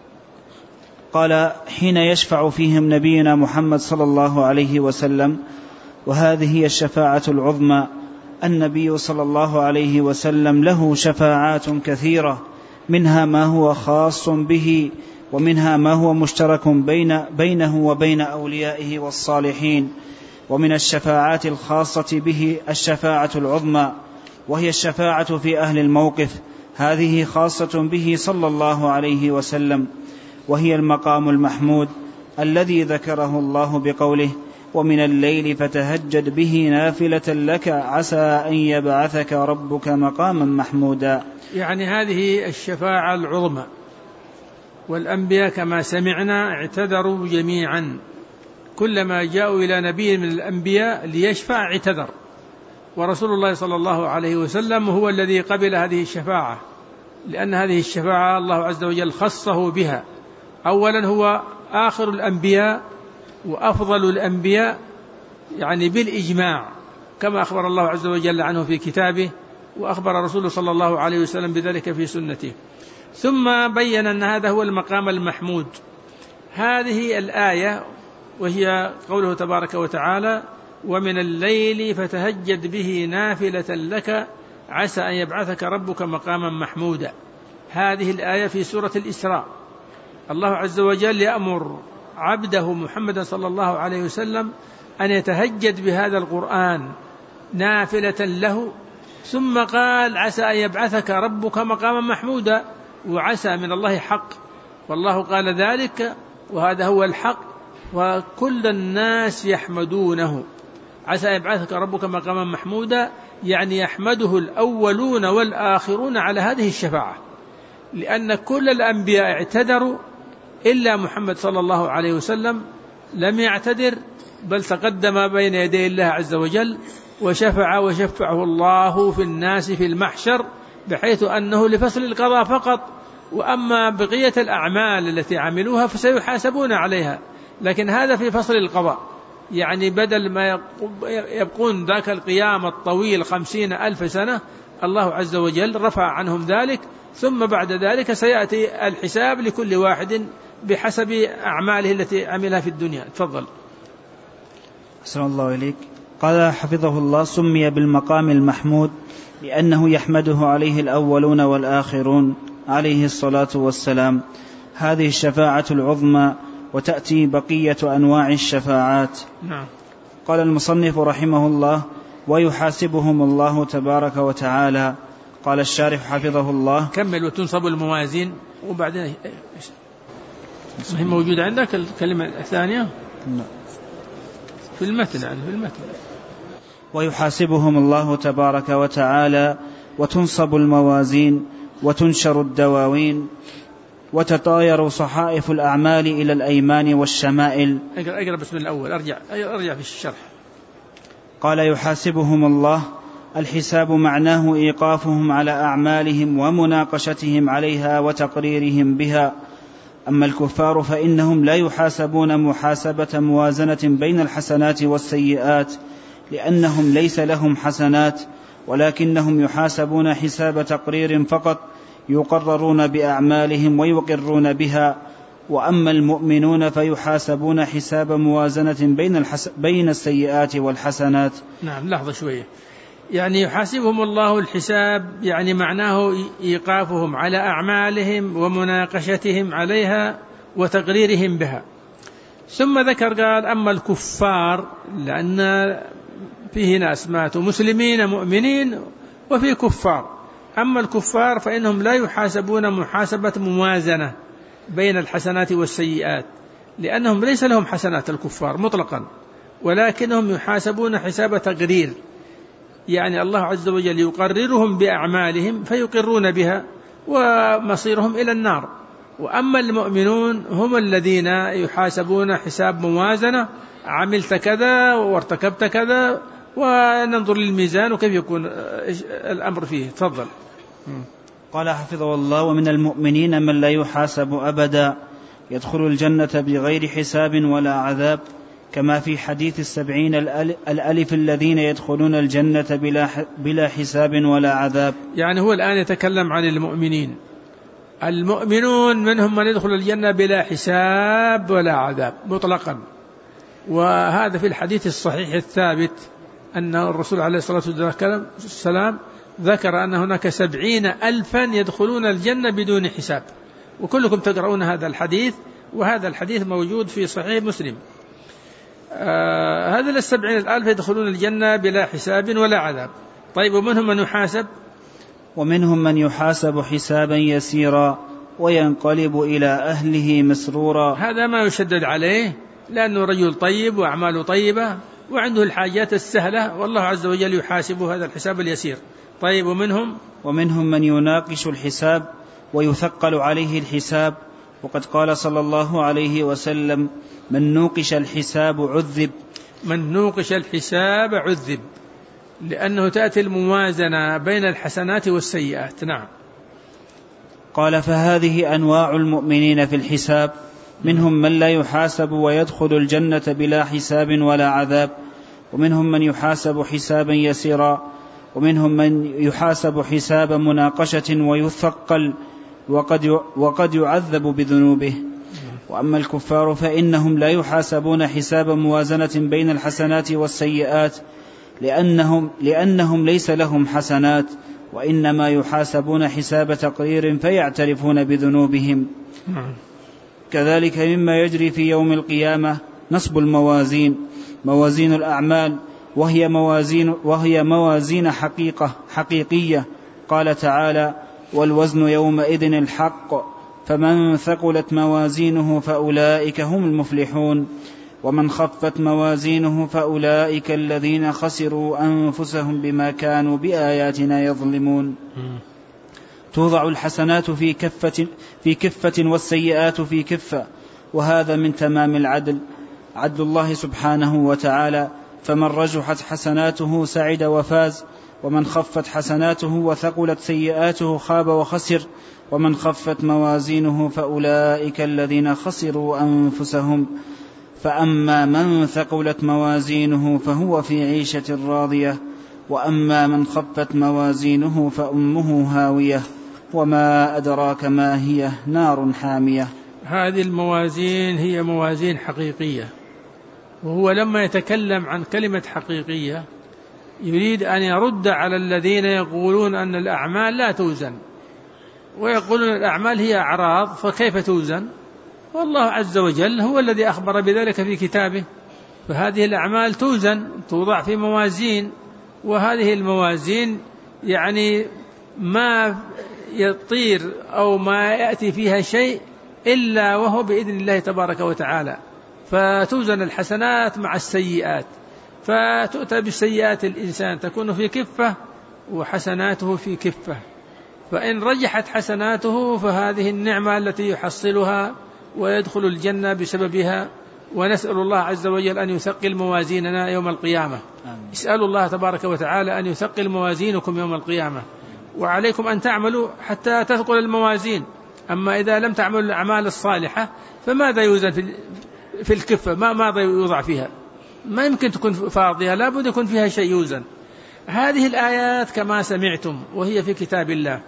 قال: حين يشفع فيهم نبينا محمد صلى الله عليه وسلم، وهذه هي الشفاعة العظمى. النبي صلى الله عليه وسلم له شفاعات كثيرة، منها ما هو خاص به، ومنها ما هو مشترك بينه وبين أوليائه والصالحين. ومن الشفاعات الخاصة به الشفاعة العظمى، وهي الشفاعة في أهل الموقف، هذه خاصة به صلى الله عليه وسلم، وهي المقام المحمود الذي ذكره الله بقوله: ومن الليل فتهجد به نافلة لك عسى أن يبعثك ربك مقاما محمودا. يعني هذه الشفاعة العظمى، والأنبياء كما سمعنا اعتذروا جميعا، كلما جاءوا إلى نبي من الأنبياء ليشفع اعتذر، ورسول الله صلى الله عليه وسلم هو الذي قبل هذه الشفاعة، لأن هذه الشفاعة الله عز وجل خصه بها. أولا هو آخر الأنبياء وأفضل الأنبياء، يعني بالإجماع، كما أخبر الله عز وجل عنه في كتابه، وأخبر رسوله صلى الله عليه وسلم بذلك في سنته. ثم بين أن هذا هو المقام المحمود. هذه الآية وهي قوله تبارك وتعالى: ومن الليل فتهجد به نافلة لك عسى أن يبعثك ربك مقاما محمودا. هذه الآية في سورة الإسراء. الله عز وجل يأمر عبده محمد صلى الله عليه وسلم أن يتهجد بهذا القرآن نافلة له، ثم قال: عسى أن يبعثك ربك مقاما محمودا. وعسى من الله حق، والله قال ذلك، وهذا هو الحق، وكل الناس يحمدونه. عسى أن يبعثك ربك مقاما محمودا، يعني يحمده الأولون والآخرون على هذه الشفاعة، لأن كل الأنبياء اعتذروا إلا محمد صلى الله عليه وسلم لم يعتذر، بل تقدم بين يدي الله عز وجل وشفعه الله في الناس في المحشر، بحيث أنه لفصل القضاء فقط، وأما بقية الأعمال التي عملوها فسيحاسبون عليها، لكن هذا في فصل القضاء. يعني بدل ما يبقون ذاك القيام الطويل 50,000 سنة، الله عز وجل رفع عنهم ذلك، ثم بعد ذلك سيأتي الحساب لكل واحد بحسب أعماله التي عملها في الدنيا. تفضل. أحسن الله إليك. قال حفظه الله: سمي بالمقام المحمود لأنه يحمده عليه الأولون والآخرون عليه الصلاة والسلام. هذه الشفاعة العظمى، وتأتي بقية أنواع الشفاعات. نعم. قال المصنف رحمه الله: ويحاسبهم الله تبارك وتعالى. قال الشارح حفظه الله: كمل. وتنصب الموازين، وبعدين هي موجودة عندك الكلمة الثانية؟ نعم. في المتن، يعني في المتن. ويحاسبهم الله تبارك وتعالى، وتنصب الموازين، وتنشر الدواوين، وتطاير صحائف الأعمال إلى الأيمان والشمائل. أقرأ بس من الأول، أرجع في الشرح. قال: يحاسبهم الله، الحساب معناه إيقافهم على أعمالهم ومناقشتهم عليها وتقريرهم بها. أما الكفار فإنهم لا يحاسبون محاسبة موازنة بين الحسنات والسيئات، لأنهم ليس لهم حسنات، ولكنهم يحاسبون حساب تقرير فقط، يقررون بأعمالهم ويقرون بها. وأما المؤمنون فيحاسبون حساب موازنة بين السيئات والحسنات. نعم، لحظة شوية. يعني يحاسبهم الله الحساب، يعني معناه إيقافهم على أعمالهم ومناقشتهم عليها وتقريرهم بها. ثم ذكر قال: أما الكفار، لأن فيه ناس ماتوا مسلمين مؤمنين وفي كفار. أما الكفار فإنهم لا يحاسبون محاسبة موازنة بين الحسنات والسيئات، لأنهم ليس لهم حسنات الكفار مطلقا، ولكنهم يحاسبون حساب تقرير، يعني الله عز وجل يقررهم بأعمالهم فيقرون بها ومصيرهم إلى النار. وأما المؤمنون هم الذين يحاسبون حساب موازنة، عملت كذا وارتكبت كذا، وننظر للميزان وكيف يكون الأمر فيه. تفضل. قال حفظه الله: ومن المؤمنين من لا يحاسب أبدا يدخل الجنة بغير حساب ولا عذاب، كما في حديث 70 الألف الذين يدخلون الجنة بلا حساب ولا عذاب. يعني هو الآن يتكلم عن المؤمنين. المؤمنون منهم من يدخل الجنة بلا حساب ولا عذاب مطلقا، وهذا في الحديث الصحيح الثابت أن الرسول عليه الصلاة والسلام ذكر أن هناك 70 ألفا يدخلون الجنة بدون حساب، وكلكم تقرؤون هذا الحديث، وهذا الحديث موجود في صحيح مسلم. هذا 70 الألف يدخلون الجنة بلا حساب ولا عذاب. طيب، ومنهم من يحاسب؟ ومنهم من يحاسب حسابا يسيرا وينقلب إلى أهله مسرورا. هذا ما يشدد عليه، لأنه رجل طيب وأعماله طيبة وعنده الحاجات السهلة، والله عز وجل يحاسبه هذا الحساب اليسير. طيب، ومنهم من يناقش الحساب ويثقل عليه الحساب، وقد قال صلى الله عليه وسلم: من نوقش الحساب عذب. من نوقش الحساب عذب، لأنه تأتي الموازنة بين الحسنات والسيئات. نعم. قال: فهذه أنواع المؤمنين في الحساب: منهم من لا يحاسب ويدخل الجنة بلا حساب ولا عذاب، ومنهم من يحاسب حسابا يسيرا، ومنهم من يحاسب حساب مناقشة ويثقل وقد يعذب بذنوبه. وأما الكفار فإنهم لا يحاسبون حساب موازنة بين الحسنات والسيئات، لأنهم ليس لهم حسنات، وإنما يحاسبون حساب تقرير فيعترفون بذنوبهم. كذلك مما يجري في يوم القيامة نصب الموازين، موازين الأعمال، وهي موازين حقيقية. قال تعالى: والوزن يومئذ الحق، فمن ثقلت موازينه فأولئك هم المفلحون، ومن خفت موازينه فأولئك الذين خسروا أنفسهم بما كانوا بآياتنا يظلمون. توضع الحسنات في كفة والسيئات في كفة، وهذا من تمام العدل، عدل الله سبحانه وتعالى. فمن رجحت حسناته سعد وفاز، ومن خفت حسناته وثقلت سيئاته خاب وخسر. ومن خفت موازينه فأولئك الذين خسروا أنفسهم. فأما من ثقلت موازينه فهو في عيشة راضية، وأما من خفت موازينه فأمه هاوية، وما أدراك ما هي، نار حامية. هذه الموازين هي موازين حقيقية، وهو لما يتكلم عن كلمة حقيقية يريد أن يرد على الذين يقولون أن الأعمال لا توزن، ويقولون الأعمال هي أعراض فكيف توزن؟ والله عز وجل هو الذي أخبر بذلك في كتابه. فهذه الأعمال توزن، توضع في موازين، وهذه الموازين يعني ما يطير أو ما يأتي فيها شيء إلا وهو بإذن الله تبارك وتعالى. فتوزن الحسنات مع السيئات، فتؤتى بالسيئات الإنسان تكون في كفة وحسناته في كفة، فإن رجحت حسناته فهذه النعمة التي يحصلها ويدخل الجنة بسببها. ونسأل الله عز وجل أن يثقل موازيننا يوم القيامة. اسألوا الله تبارك وتعالى أن يثقل موازينكم يوم القيامة، وعليكم أن تعملوا حتى تثقل الموازين. أما إذا لم تعملوا الأعمال الصالحة فماذا يوزن في الكفة؟ ماذا يوضع فيها؟ ما يمكن تكون فاضية، لا بد يكون فيها شيء يوزن. هذه الآيات كما سمعتم وهي في كتاب الله.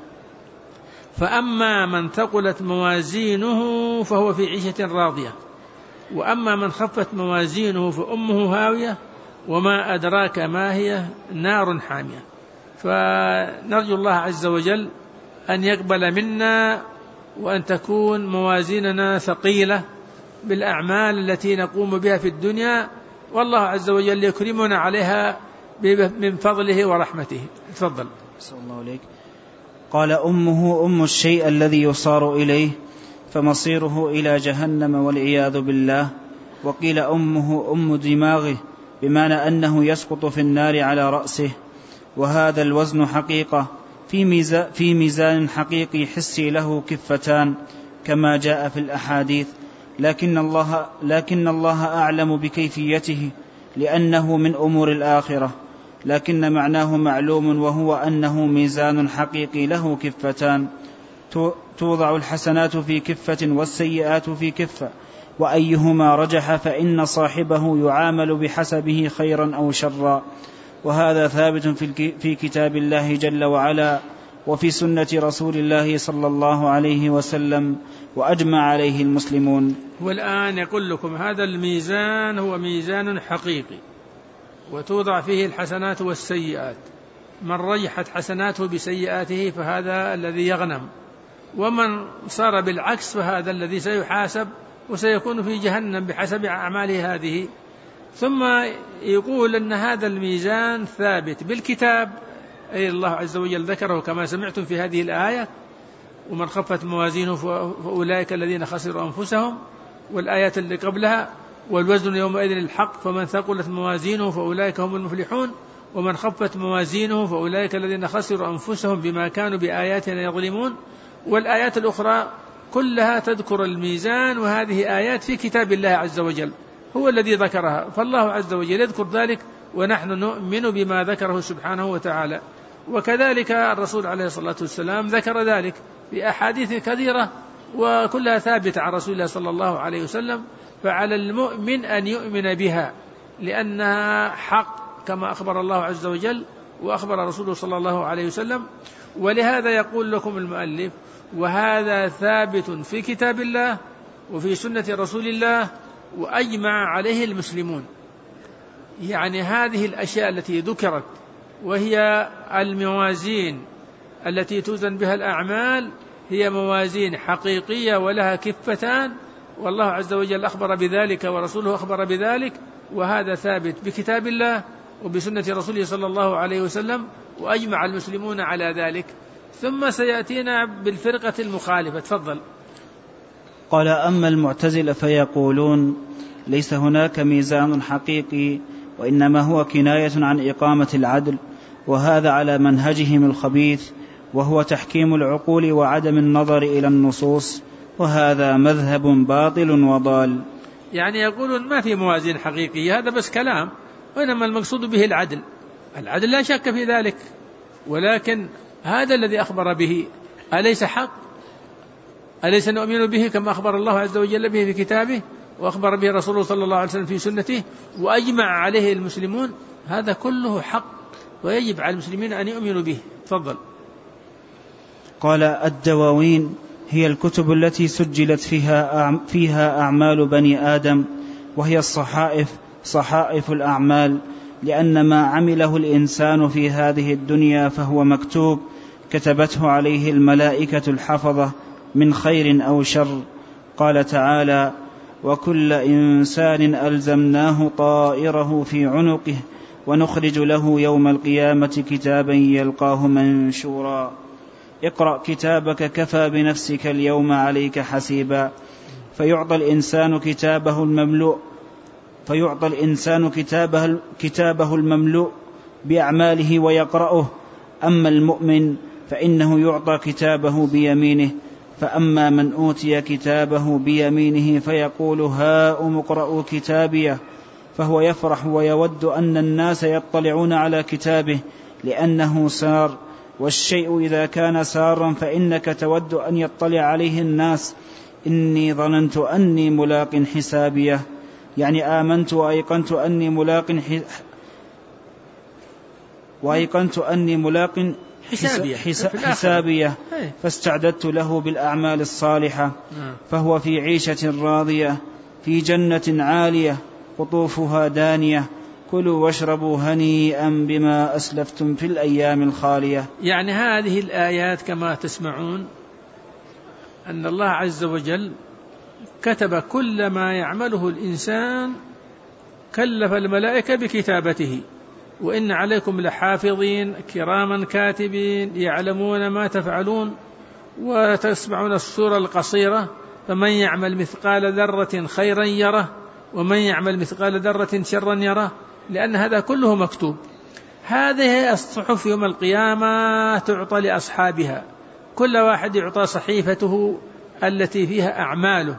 فأما من ثقلت موازينه فهو في عيشة راضية، وأما من خفت موازينه فأمه هاوية، وما أدراك ما هي، نار حامية. فنرجو الله عز وجل أن يقبل منا، وأن تكون موازيننا ثقيلة بالأعمال التي نقوم بها في الدنيا، والله عز وجل يكرمنا عليها من فضله ورحمته. تفضل. صلى الله عليك. قال: أمه أم الشيء الذي يصار إليه، فمصيره إلى جهنم والعياذ بالله. وقيل أمه أم دماغه، بمعنى أنه يسقط في النار على رأسه. وهذا الوزن حقيقة في ميزان حقيقي حسي له كفتان كما جاء في الأحاديث، لكن الله أعلم بكيفيته، لأنه من أمور الآخرة. لكن معناه معلوم، وهو أنه ميزان حقيقي له كفتان، توضع الحسنات في كفة والسيئات في كفة، وأيهما رجح فإن صاحبه يعامل بحسبه خيرا أو شرا. وهذا ثابت في كتاب الله جل وعلا وفي سنة رسول الله صلى الله عليه وسلم، وأجمع عليه المسلمون. والآن يقول لكم هذا الميزان هو ميزان حقيقي، وتوضع فيه الحسنات والسيئات، من رجحت حسناته بسيئاته فهذا الذي يغنم، ومن صار بالعكس فهذا الذي سيحاسب وسيكون في جهنم بحسب أعماله هذه. ثم يقول أن هذا الميزان ثابت بالكتاب، أي الله عز وجل ذكره كما سمعتم في هذه الآية: ومن خفت موازينه فأولئك الذين خسروا أنفسهم، والآيات اللي قبلها: والوزن يومئذ الحق فمن ثقلت موازينه فأولئك هم المفلحون، ومن خفت موازينه فأولئك الذين خسروا أنفسهم بما كانوا بآياتنا يظلمون. والآيات الأخرى كلها تذكر الميزان، وهذه آيات في كتاب الله عز وجل هو الذي ذكرها، فالله عز وجل يذكر ذلك ونحن نؤمن بما ذكره سبحانه وتعالى. وكذلك الرسول عليه الصلاة والسلام ذكر ذلك في أحاديث كثيرة وكلها ثابتة عن رسول الله صلى الله عليه وسلم، فعلى المؤمن أن يؤمن بها لأنها حق كما أخبر الله عز وجل وأخبر رسوله صلى الله عليه وسلم. ولهذا يقول لكم المؤلف: وهذا ثابت في كتاب الله وفي سنة رسول الله وأجمع عليه المسلمون. يعني هذه الأشياء التي ذكرت وهي الموازين التي توزن بها الأعمال هي موازين حقيقية ولها كفتان، والله عز وجل أخبر بذلك ورسوله أخبر بذلك، وهذا ثابت بكتاب الله وبسنة رسوله صلى الله عليه وسلم، وأجمع المسلمون على ذلك. ثم سيأتينا بالفرقة المخالفة. تفضل. قال: أما المعتزلة فيقولون ليس هناك ميزان حقيقي، وإنما هو كناية عن إقامة العدل، وهذا على منهجهم الخبيث، وهو تحكيم العقول وعدم النظر إلى النصوص، وهذا مذهب باطل وضال. يعني يقولون ما في موازين حقيقية، هذا بس كلام، وإنما المقصود به العدل. العدل لا شك في ذلك، ولكن هذا الذي أخبر به أليس حق؟ أليس نؤمن به كما أخبر الله عز وجل به في كتابه وأخبر به رسوله صلى الله عليه وسلم في سنته وأجمع عليه المسلمون؟ هذا كله حق ويجب على المسلمين أن يؤمنوا به. تفضل. قال: الدواوين هي الكتب التي سجلت فيها أعمال بني آدم، وهي صحائف الأعمال، لأن ما عمله الإنسان في هذه الدنيا فهو مكتوب، كتبته عليه الملائكة الحفظة من خير أو شر. قال تعالى: وكل إنسان ألزمناه طائره في عنقه ونخرج له يوم القيامة كتابا يلقاه منشورا. اقرأ كتابك كفى بنفسك اليوم عليك حسيبا. فيعطى الإنسان كتابه المملوء بأعماله ويقرأه. أما المؤمن فإنه يعطى كتابه بيمينه، فأما من أوتي كتابه بيمينه فيقول: هاؤم اقرءوا كتابيه، فهو يفرح ويود أن الناس يطلعون على كتابه لأنه سار، والشيء إذا كان سارا فإنك تود أن يطلع عليه الناس. إني ظننت أني ملاق حسابيه، يعني آمنت وأيقنت أني ملاق حسابيه، فاستعددت له بالأعمال الصالحة، فهو في عيشة راضية في جنة عالية قطوفها دانية، كلوا واشربوا هنيئا بما أسلفتم في الأيام الخالية. يعني هذه الآيات كما تسمعون أن الله عز وجل كتب كل ما يعمله الإنسان، كلف الملائكة بكتابته: وإن عليكم لحافظين كراما كاتبين يعلمون ما تفعلون. وتسمعون السورة القصيرة: فمن يعمل مثقال ذرة خيرا يره ومن يعمل مثقال ذرة شرا يره، لأن هذا كله مكتوب. هذه الصحف يوم القيامة تعطى لأصحابها، كل واحد يعطى صحيفته التي فيها أعماله.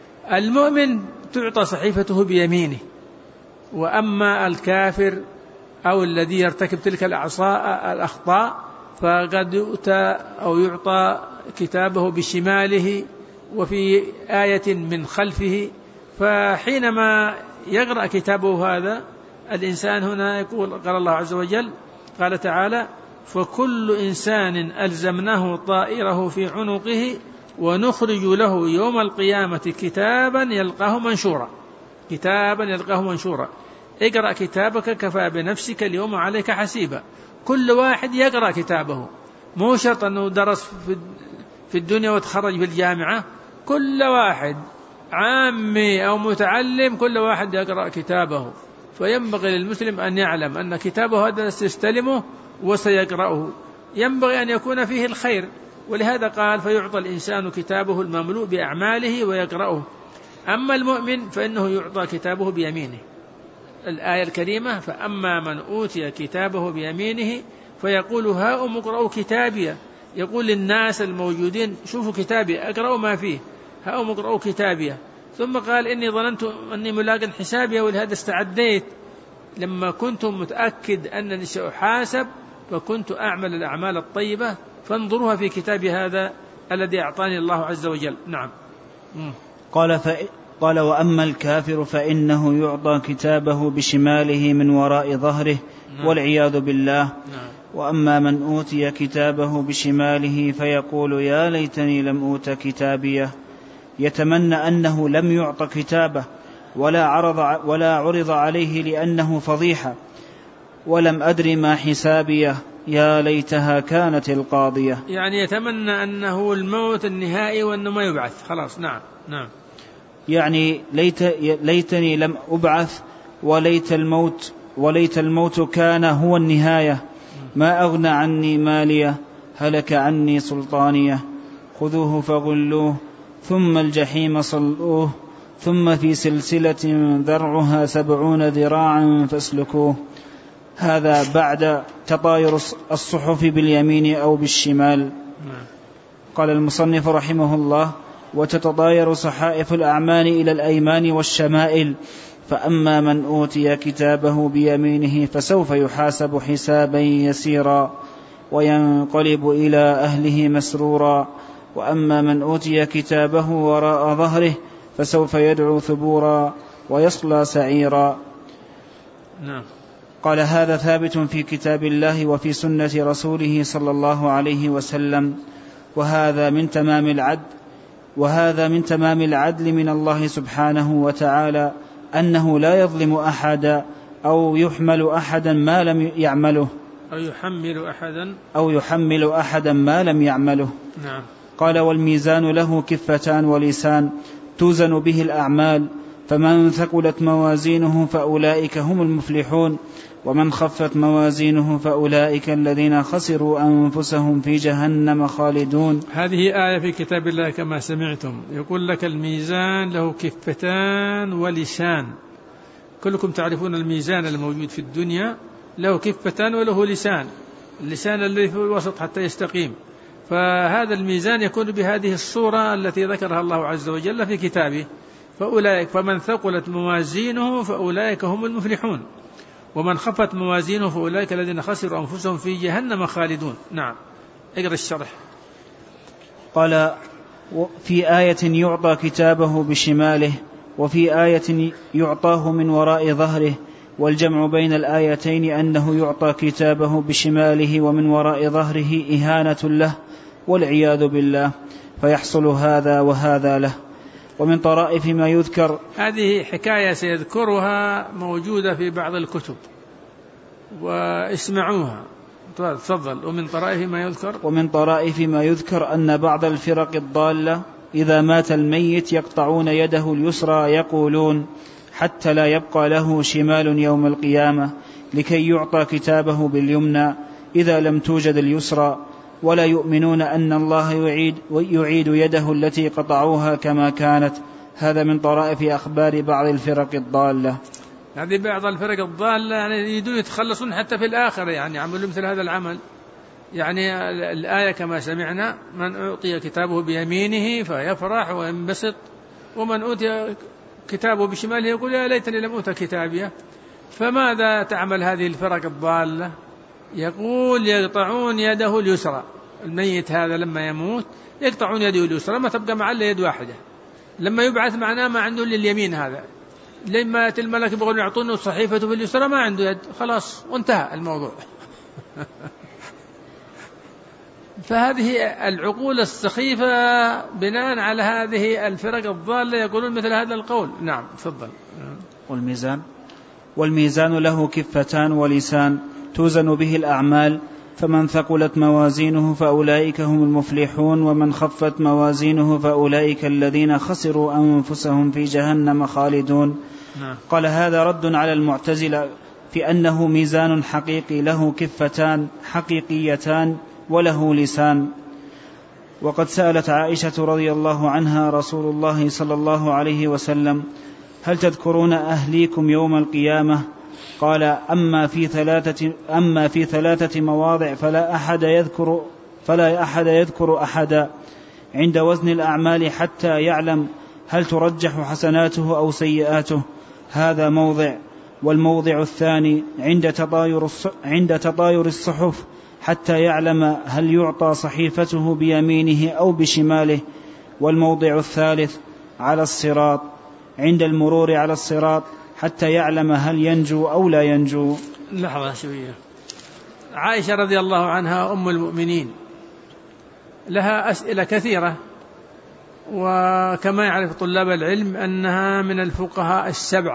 المؤمن تعطى صحيفته بيمينه، وأما الكافر أو الذي يرتكب تلك الأخطاء فقد يؤتى أو يعطى كتابه بشماله وفي آية من خلفه. فحينما يقرأ كتابه هذا الإنسان هنا يقول، قال الله عز وجل، قال تعالى: فكل إنسان ألزمناه طائره في عنقه ونخرج له يوم القيامة كتابا يلقاه منشورا. كتابا يلقاه منشورا. اقرأ كتابك كفى بنفسك اليوم عليك حسيبا. كل واحد يقرأ كتابه، مو شرط أنه درس في الدنيا وتخرج في الجامعة. كل واحد عامي أو متعلم كل واحد يقرأ كتابه. فينبغي للمسلم أن يعلم أن كتابه هذا سيستلمه وسيقرأه، ينبغي أن يكون فيه الخير. ولهذا قال: فيعطى الإنسان كتابه المملوء بأعماله ويقرأه. أما المؤمن فإنه يعطى كتابه بيمينه. الآية الكريمة: فأما من أوتي كتابه بيمينه فيقول هاؤم اقرأوا كتابي. يقول للناس الموجودين: شوفوا كتابي، أقرأوا ما فيه، هاؤم اقرأوا كتابي. ثم قال: إني ظننت أني ملاق حسابي، ولهذا استعديت لما كنت متأكد أنني سأحاسب، فكنت أعمل الأعمال الطيبة فانظروها في كتابي هذا الذي أعطاني الله عز وجل. نعم. قال: وأما الكافر فإنه يعطى كتابه بشماله من وراء ظهره. والعياذ بالله. وأما من أوتي كتابه بشماله فيقول: يا ليتني لم أوت كتابيه، يتمنى أنه لم يعط كتابه ولا عرض عليه لأنه فضيحة، ولم أدر ما حسابيه، يا ليتها كانت القاضية. يعني يتمنى أنه الموت النهائي وأنه ما يبعث خلاص. نعم. يعني ليتني لم أبعث، وليت الموت كان هو النهاية، ما أغنى عني مالية، هلك عني سلطانية، خذوه فغلوه ثم الجحيم صلوه، ثم في سلسلة ذرعها 70 ذراعا فاسلكوه. هذا بعد تطاير الصحف باليمين أو بالشمال. قال المصنف رحمه الله: وتتطاير صحائف الأعمال إلى الأيمان والشمائل. فأما من أوتي كتابه بيمينه فسوف يحاسب حسابا يسيرا وينقلب إلى أهله مسرورا، وأما من أوتي كتابه وراء ظهره فسوف يدعو ثبورا ويصلى سعيرا. قال: هذا ثابت في كتاب الله وفي سنة رسوله صلى الله عليه وسلم، وهذا من تمام العدل من الله سبحانه وتعالى، أنه لا يظلم أحدا أو يحمل أحدا ما لم يعمله، أو يحمل أحدا ما لم يعمله. نعم. قال: والميزان له كفتان ولسان توزن به الأعمال، فمن ثقلت موازينه فأولئك هم المفلحون، ومن خفت موازينه فأولئك الذين خسروا أنفسهم في جهنم خالدون. هذه آية في كتاب الله كما سمعتم. يقول لك: الميزان له كفتان ولسان. كلكم تعرفون الميزان الموجود في الدنيا له كفتان وله لسان، اللسان الذي في الوسط حتى يستقيم. فهذا الميزان يكون بهذه الصورة التي ذكرها الله عز وجل في كتابه. فمن ثقلت موازينه فأولئك هم المفلحون، ومن خفت موازينه فأولئك الذين خسروا أنفسهم في جهنم خالدون. نعم. اقرأ الشرح. قال: في آية يعطى كتابه بشماله، وفي آية يعطاه من وراء ظهره، والجمع بين الآيتين أنه يعطى كتابه بشماله ومن وراء ظهره إهانة له والعياذ بالله، فيحصل هذا وهذا له. ومن طرائف ما يذكر، هذه حكاية سيذكرها موجودة في بعض الكتب واسمعوها. تفضل. ومن طرائف ما يذكر أن بعض الفرق الضالة إذا مات الميت يقطعون يده اليسرى، يقولون: حتى لا يبقى له شمال يوم القيامة، لكي يعطى كتابه باليمنى إذا لم توجد اليسرى، ولا يؤمنون أن الله يعيد يده التي قطعوها كما كانت. هذا من طرائف أخبار بعض الفرق الضالة. هذه بعض الفرق الضالة يعني يريدون يتخلصون حتى في الآخرة، يعني يعملوا مثل هذا العمل. يعني الآية كما سمعنا: من أعطي كتابه بيمينه فيفرح وينبسط، ومن أوتي كتابه بشماله يقول: يا ليتني لم أوت كتابيه. فماذا تعمل هذه الفرق الضالة؟ يقول يقطعون يده اليسرى، الميت هذا لما يموت يقطعون يده اليسرى، ما تبقى معه إلا يد واحدة. لما يبعث معناه ما عنده إلا اليمين هذا، لما يأتي الملك يبغون يعطونه صحيفته باليسرى ما عنده يد، خلاص وانتهى الموضوع. فهذه العقول السخيفة بناء على هذه الفرق الضالة يقولون مثل هذا القول. نعم تفضل. والميزان له كفتان ولسان توزن به الأعمال، فمن ثقلت موازينه فأولئك هم المفلحون، ومن خفت موازينه فأولئك الذين خسروا أنفسهم في جهنم خالدون. قال هذا رد على المعتزلة في أنه ميزان حقيقي له كفتان حقيقيتان وله لسان. وقد سألت عائشة رضي الله عنها رسول الله صلى الله عليه وسلم: هل تذكرون أهليكم يوم القيامة؟ قال: أما في ثلاثة مواضع فلا أحد يذكر أحدا عند وزن الأعمال حتى يعلم هل ترجح حسناته أو سيئاته، هذا موضع. والموضع الثاني عند تطاير الصحف حتى يعلم هل يعطى صحيفته بيمينه أو بشماله. والموضع الثالث على الصراط عند المرور على الصراط حتى يعلم هل ينجو أو لا ينجو. لحظة شوية. عائشة رضي الله عنها أم المؤمنين لها أسئلة كثيرة، وكما يعرف طلاب العلم أنها من الفقهاء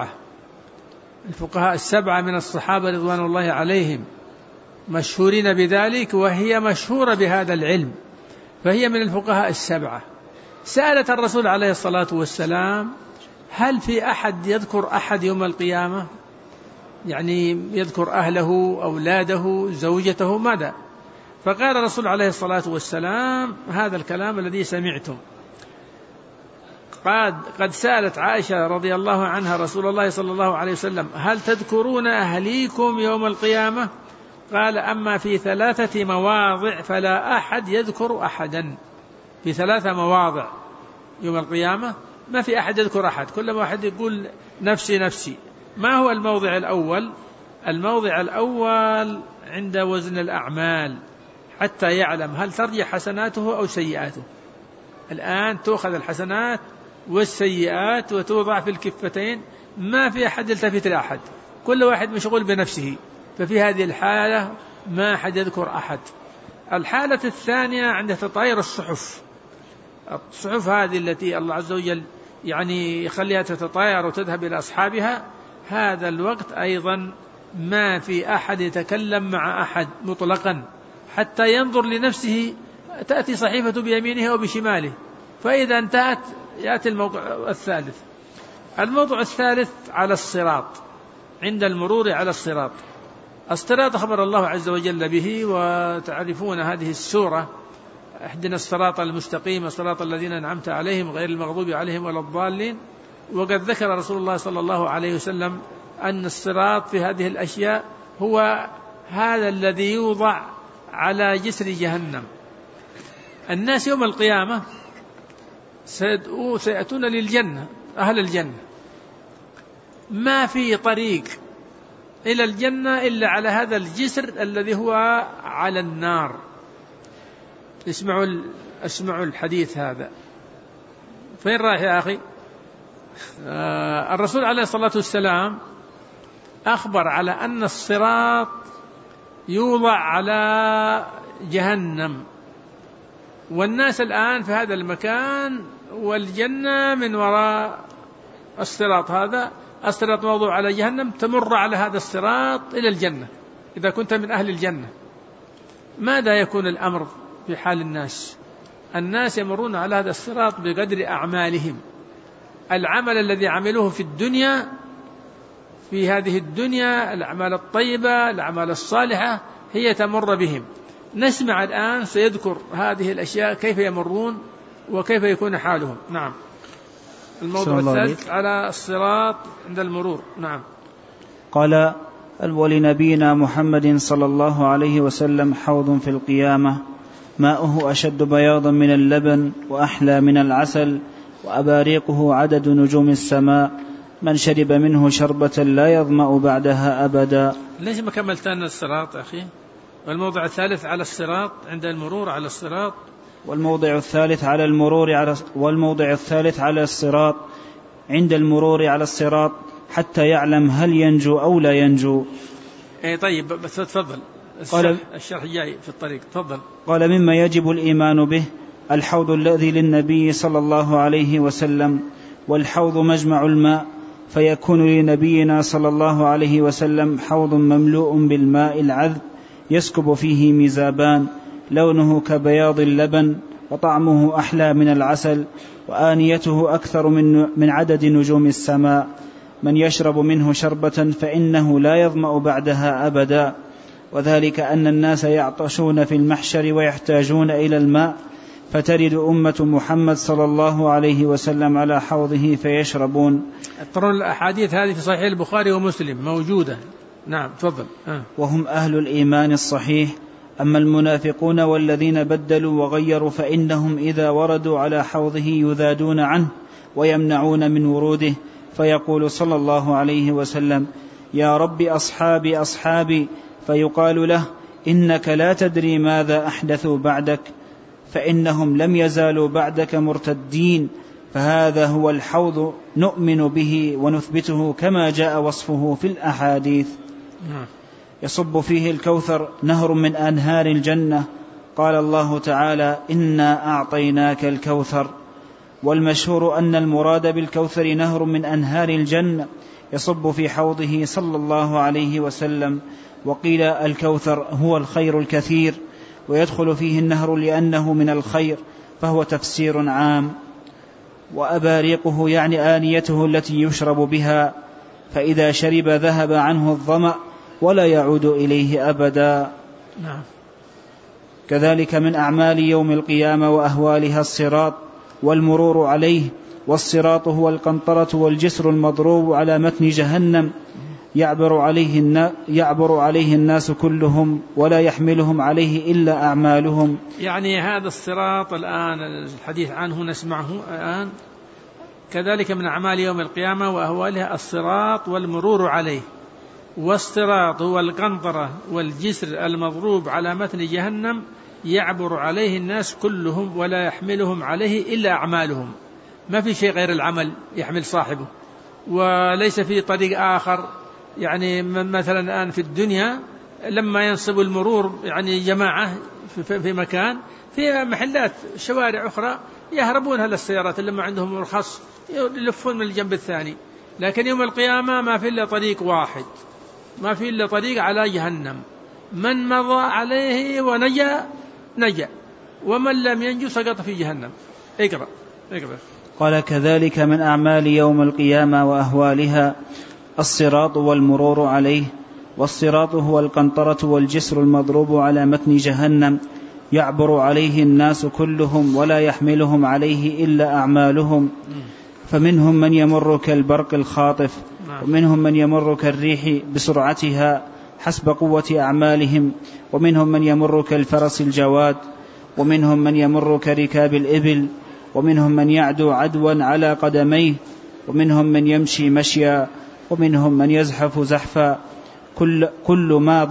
السبعة من الصحابة رضوان الله عليهم، مشهورين بذلك، وهي مشهورة بهذا العلم، فهي من الفقهاء السبعة. سألت الرسول عليه الصلاة والسلام: هل في أحد يذكر أحد يوم القيامة؟ يعني يذكر أهله، أولاده، زوجته، ماذا؟ فقال الرسول عليه الصلاة والسلام هذا الكلام الذي سمعتم. قد سألت عائشة رضي الله عنها رسول الله صلى الله عليه وسلم: هل تذكرون أهليكم يوم القيامة؟ قال: أما في 3 مواضع فلا أحد يذكر أحدا. في 3 مواضع يوم القيامة ما في أحد يذكر أحد، كل واحد يقول نفسي نفسي. ما هو الموضع الأول؟ الموضع الأول عند وزن الأعمال حتى يعلم هل ترجح حسناته أو سيئاته. الآن تأخذ الحسنات والسيئات وتوضع في الكفتين، ما في أحد يلتفت لأحد، كل واحد مشغول بنفسه، ففي هذه الحالة ما أحد يذكر أحد. الحالة الثانية عند تطاير الصحف هذه التي الله عز وجل يعني يخليها تتطاير وتذهب إلى أصحابها، هذا الوقت أيضا ما في أحد يتكلم مع أحد مطلقا حتى ينظر لنفسه، تأتي صحيفة بيمينه أو بشماله، فإذا انتهت يأتي الموضوع الثالث. الموضوع الثالث على الصراط، عند المرور على الصراط. الصراط أخبر الله عز وجل به، وتعرفون هذه السورة: اهدنا الصراط المستقيم صراط الذين أنعمت عليهم غير المغضوب عليهم ولا الضالين. وقد ذكر رسول الله صلى الله عليه وسلم أن الصراط في هذه الأشياء هو هذا الذي يوضع على جسر جهنم. الناس يوم القيامة سيأتون للجنة، أهل الجنة، ما في طريق إلى الجنة إلا على هذا الجسر الذي هو على النار. اسمعوا الحديث هذا. فين رايح يا أخي؟ الرسول عليه الصلاة والسلام أخبر على أن الصراط يوضع على جهنم، والناس الآن في هذا المكان، والجنة من وراء الصراط. هذا الصراط موضوع على جهنم، تمر على هذا الصراط إلى الجنة إذا كنت من أهل الجنة. ماذا يكون الأمر في حال الناس؟ الناس يمرون على هذا الصراط بقدر أعمالهم. العمل الذي عملوه في الدنيا، في هذه الدنيا، الأعمال الطيبة، الأعمال الصالحة، هي تمر بهم. نسمع الآن سيذكر هذه الأشياء كيف يمرون وكيف يكون حالهم. نعم. الموضوع الثالث على الصراط عند المرور. نعم. قال: ولنبينا محمد صلى الله عليه وسلم حوض في القيامة ماؤه أشد بياضا من اللبن وأحلى من العسل، وأباريقه عدد نجوم السماء، من شرب منه شربة لا يظمأ بعدها أبدا. ليش ما كملت لنا الصراط أخي؟ والموضع الثالث على الصراط عند المرور على الصراط. والموضع الثالث على الصراط عند المرور على الصراط حتى يعلم هل ينجو أو لا ينجو. طيب بس تفضل الشرح جاي في الطريق. تفضل. قال مما يجب الإيمان به الحوض الذي للنبي صلى الله عليه وسلم، والحوض مجمع الماء، فيكون لنبينا صلى الله عليه وسلم حوض مملوء بالماء العذب يسكب فيه مزابان لونه كبياض اللبن وطعمه أحلى من العسل وآنيته أكثر من عدد نجوم السماء. من يشرب منه شربة فإنه لا يظمأ بعدها أبدا. وذلك أن الناس يعطشون في المحشر ويحتاجون إلى الماء، فترد أمة محمد صلى الله عليه وسلم على حوضه فيشربون. ترون الأحاديث هذه في صحيح البخاري ومسلم موجودة. نعم تفضل. وهم أهل الإيمان الصحيح. أما المنافقون والذين بدلوا وغيروا فإنهم إذا وردوا على حوضه يذادون عنه ويمنعون من وروده، فيقول صلى الله عليه وسلم يا رب أصحابي أصحابي، فيقال له إنك لا تدري ماذا أحدثوا بعدك، فإنهم لم يزالوا بعدك مرتدين، فهذا هو الحوض نؤمن به ونثبته كما جاء وصفه في الأحاديث. يصب فيه الكوثر نهر من أنهار الجنة. قال الله تعالى إنا أعطيناك الكوثر. والمشهور أن المراد بالكوثر نهر من أنهار الجنة يصب في حوضه صلى الله عليه وسلم. وقيل الكوثر هو الخير الكثير، ويدخل فيه النهر لأنه من الخير، فهو تفسير عام. وأباريقه يعني آنيته التي يشرب بها، فإذا شرب ذهب عنه الظمأ ولا يعود إليه أبدا. نعم. كذلك من أعمال يوم القيامة وأهوالها الصراط والمرور عليه. والصراط هو القنطرة والجسر المضروب على متن جهنم يعبر عليه الناس كلهم ولا يحملهم عليه إلا أعمالهم. يعني هذا الصراط الآن الحديث عنه نسمعه الآن. كذلك من أعمال يوم القيامة وأهوالها الصراط والمرور عليه. والصراط هو القنطرة والجسر المضروب على متن جهنم يعبر عليه الناس كلهم ولا يحملهم عليه إلا أعمالهم. ما في شيء غير العمل يحمل صاحبه، وليس في طريق آخر. يعني مثلا الآن في الدنيا لما ينصب المرور يعني جماعة في مكان، في محلات شوارع أخرى يهربونها للسيارات اللي ما عندهم رخص يلفون من الجنب الثاني. لكن يوم القيامة ما في إلا طريق واحد، ما في إلا طريق على جهنم، من مضى عليه ونجا نجا، ومن لم ينجو سقط في جهنم. اقرأ. قال كذلك من أعمال يوم القيامة وأهوالها الصراط والمرور عليه. والصراط هو القنطرة والجسر المضروب على متن جهنم يعبر عليه الناس كلهم ولا يحملهم عليه إلا أعمالهم. فمنهم من يمر كالبرق الخاطف، ومنهم من يمر كالريح بسرعتها حسب قوة أعمالهم، ومنهم من يمر كالفرس الجواد، ومنهم من يمر كركاب الإبل، ومنهم من يعدو عدوا على قدميه، ومنهم من يمشي مشيا، ومنهم من يزحف زحفا. كلما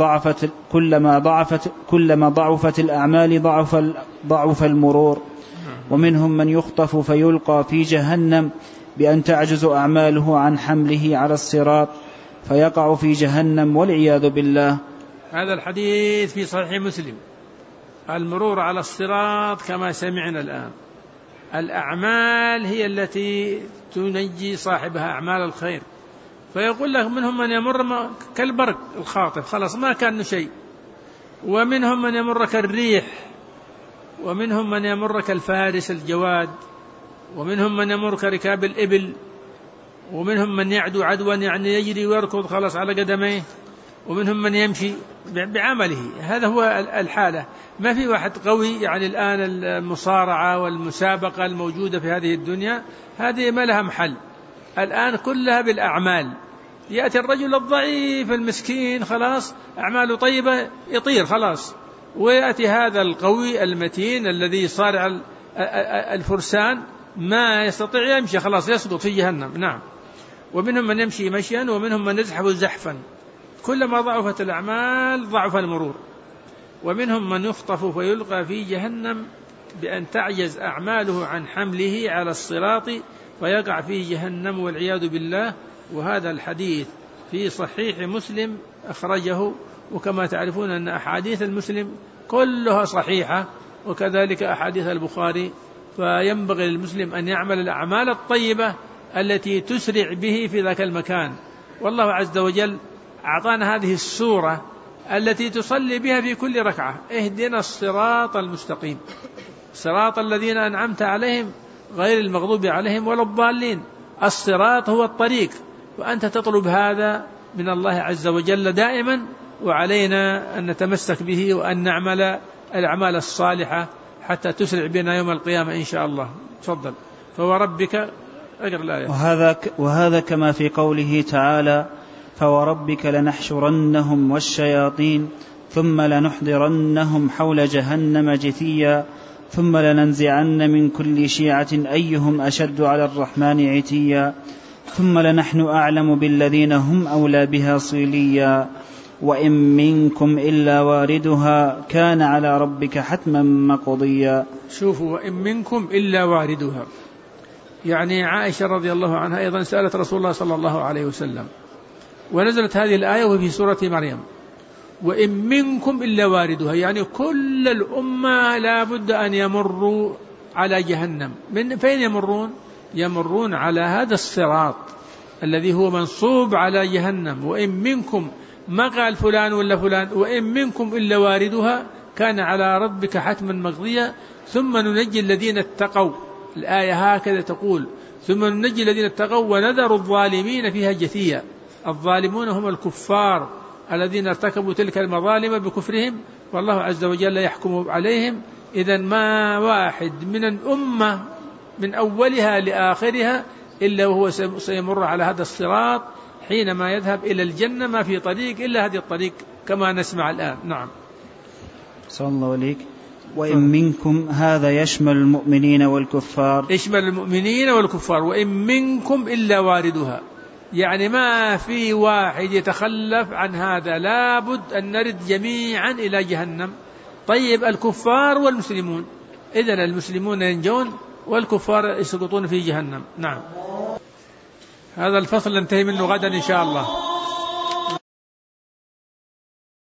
ضعفت الأعمال ضعف المرور. ومنهم من يخطف فيلقى في جهنم بأن تعجز أعماله عن حمله على الصراط فيقع في جهنم والعياذ بالله. هذا الحديث في صحيح مسلم. المرور على الصراط كما سمعنا الآن، الأعمال هي التي تنجي صاحبها أعمال الخير. فيقول لك منهم من يمر كالبرق الخاطف، خلاص ما كان شيء، ومنهم من يمر كالريح، ومنهم من يمر كالفارس الجواد، ومنهم من يمر كركاب الإبل، ومنهم من يعدو عدوا يعني يجري ويركض خلاص على قدميه، ومنهم من يمشي بعمله. هذا هو الحالة. ما في واحد قوي. يعني الآن المصارعة والمسابقة الموجودة في هذه الدنيا هذه ما لها محل، الآن كلها بالأعمال. يأتي الرجل الضعيف المسكين خلاص أعماله طيبة يطير خلاص، ويأتي هذا القوي المتين الذي صارع الفرسان ما يستطيع يمشي خلاص يسقط في جهنم. نعم. ومنهم من يمشي مشيا ومنهم من يزحف زحفا، كلما ضعفت الأعمال ضعف المرور. ومنهم من يخطف فيلقى في جهنم بأن تعجز أعماله عن حمله على الصراط فيقع في جهنم والعياذ بالله. وهذا الحديث في صحيح مسلم أخرجه، وكما تعرفون أن أحاديث المسلم كلها صحيحة، وكذلك أحاديث البخاري. فينبغي للمسلم أن يعمل الأعمال الطيبة التي تسرع به في ذاك المكان. والله عز وجل أعطانا هذه السورة التي تصلي بها في كل ركعة: اهدنا الصراط المستقيم صراط الذين أنعمت عليهم غير المغضوب عليهم ولا الضالين. الصراط هو الطريق، وأنت تطلب هذا من الله عز وجل دائما، وعلينا أن نتمسك به وأن نعمل الأعمال الصالحة حتى تسرع بنا يوم القيامة إن شاء الله. تفضل. فوربك، أقرأ الآية. وهذا كما في قوله تعالى: فوربك لنحشرنهم والشياطين ثم لنحضرنهم حول جهنم جثيا ثم لننزعن من كل شيعة أيهم أشد على الرحمن عتيا ثم لنحن أعلم بالذين هم أولى بها صليا وإن منكم إلا واردها كان على ربك حتما مقضيا. شوفوا، وإن منكم إلا واردها، يعني عائشة رضي الله عنها أيضا سألت رسول الله صلى الله عليه وسلم، ونزلت هذه الآية وفي سورة مريم: وإن منكم إلا واردها، يعني كل الأمة لا بد أن يمروا على جهنم. من فين يمرون؟ يمرون على هذا الصراط الذي هو منصوب على جهنم. وإن منكم، ما قال فلان ولا فلان، وإن منكم إلا واردها كان على ربك حتما مقضيا ثم ننجي الذين اتقوا. الآية هكذا تقول: ثم ننجي الذين اتقوا ونذر الظالمين فيها جثيا. الظالمون هم الكفار الذين ارتكبوا تلك المظالم بكفرهم، والله عز وجل يحكم عليهم. إذن ما واحد من الأمة من أولها لآخرها إلا وهو سيمر على هذا الصراط حينما يذهب إلى الجنة، ما في طريق إلا هذه الطريق كما نسمع الآن. نعم. صلى الله عليك. وإن منكم هذا يشمل المؤمنين والكفار، يشمل المؤمنين والكفار. وإن منكم إلا واردها، يعني ما في واحد يتخلف عن هذا، لابد أن نرد جميعا إلى جهنم. طيب، الكفار والمسلمون، إذن المسلمون ينجون والكفار يسقطون في جهنم. نعم. هذا الفصل ننتهي منه غدا إن شاء الله.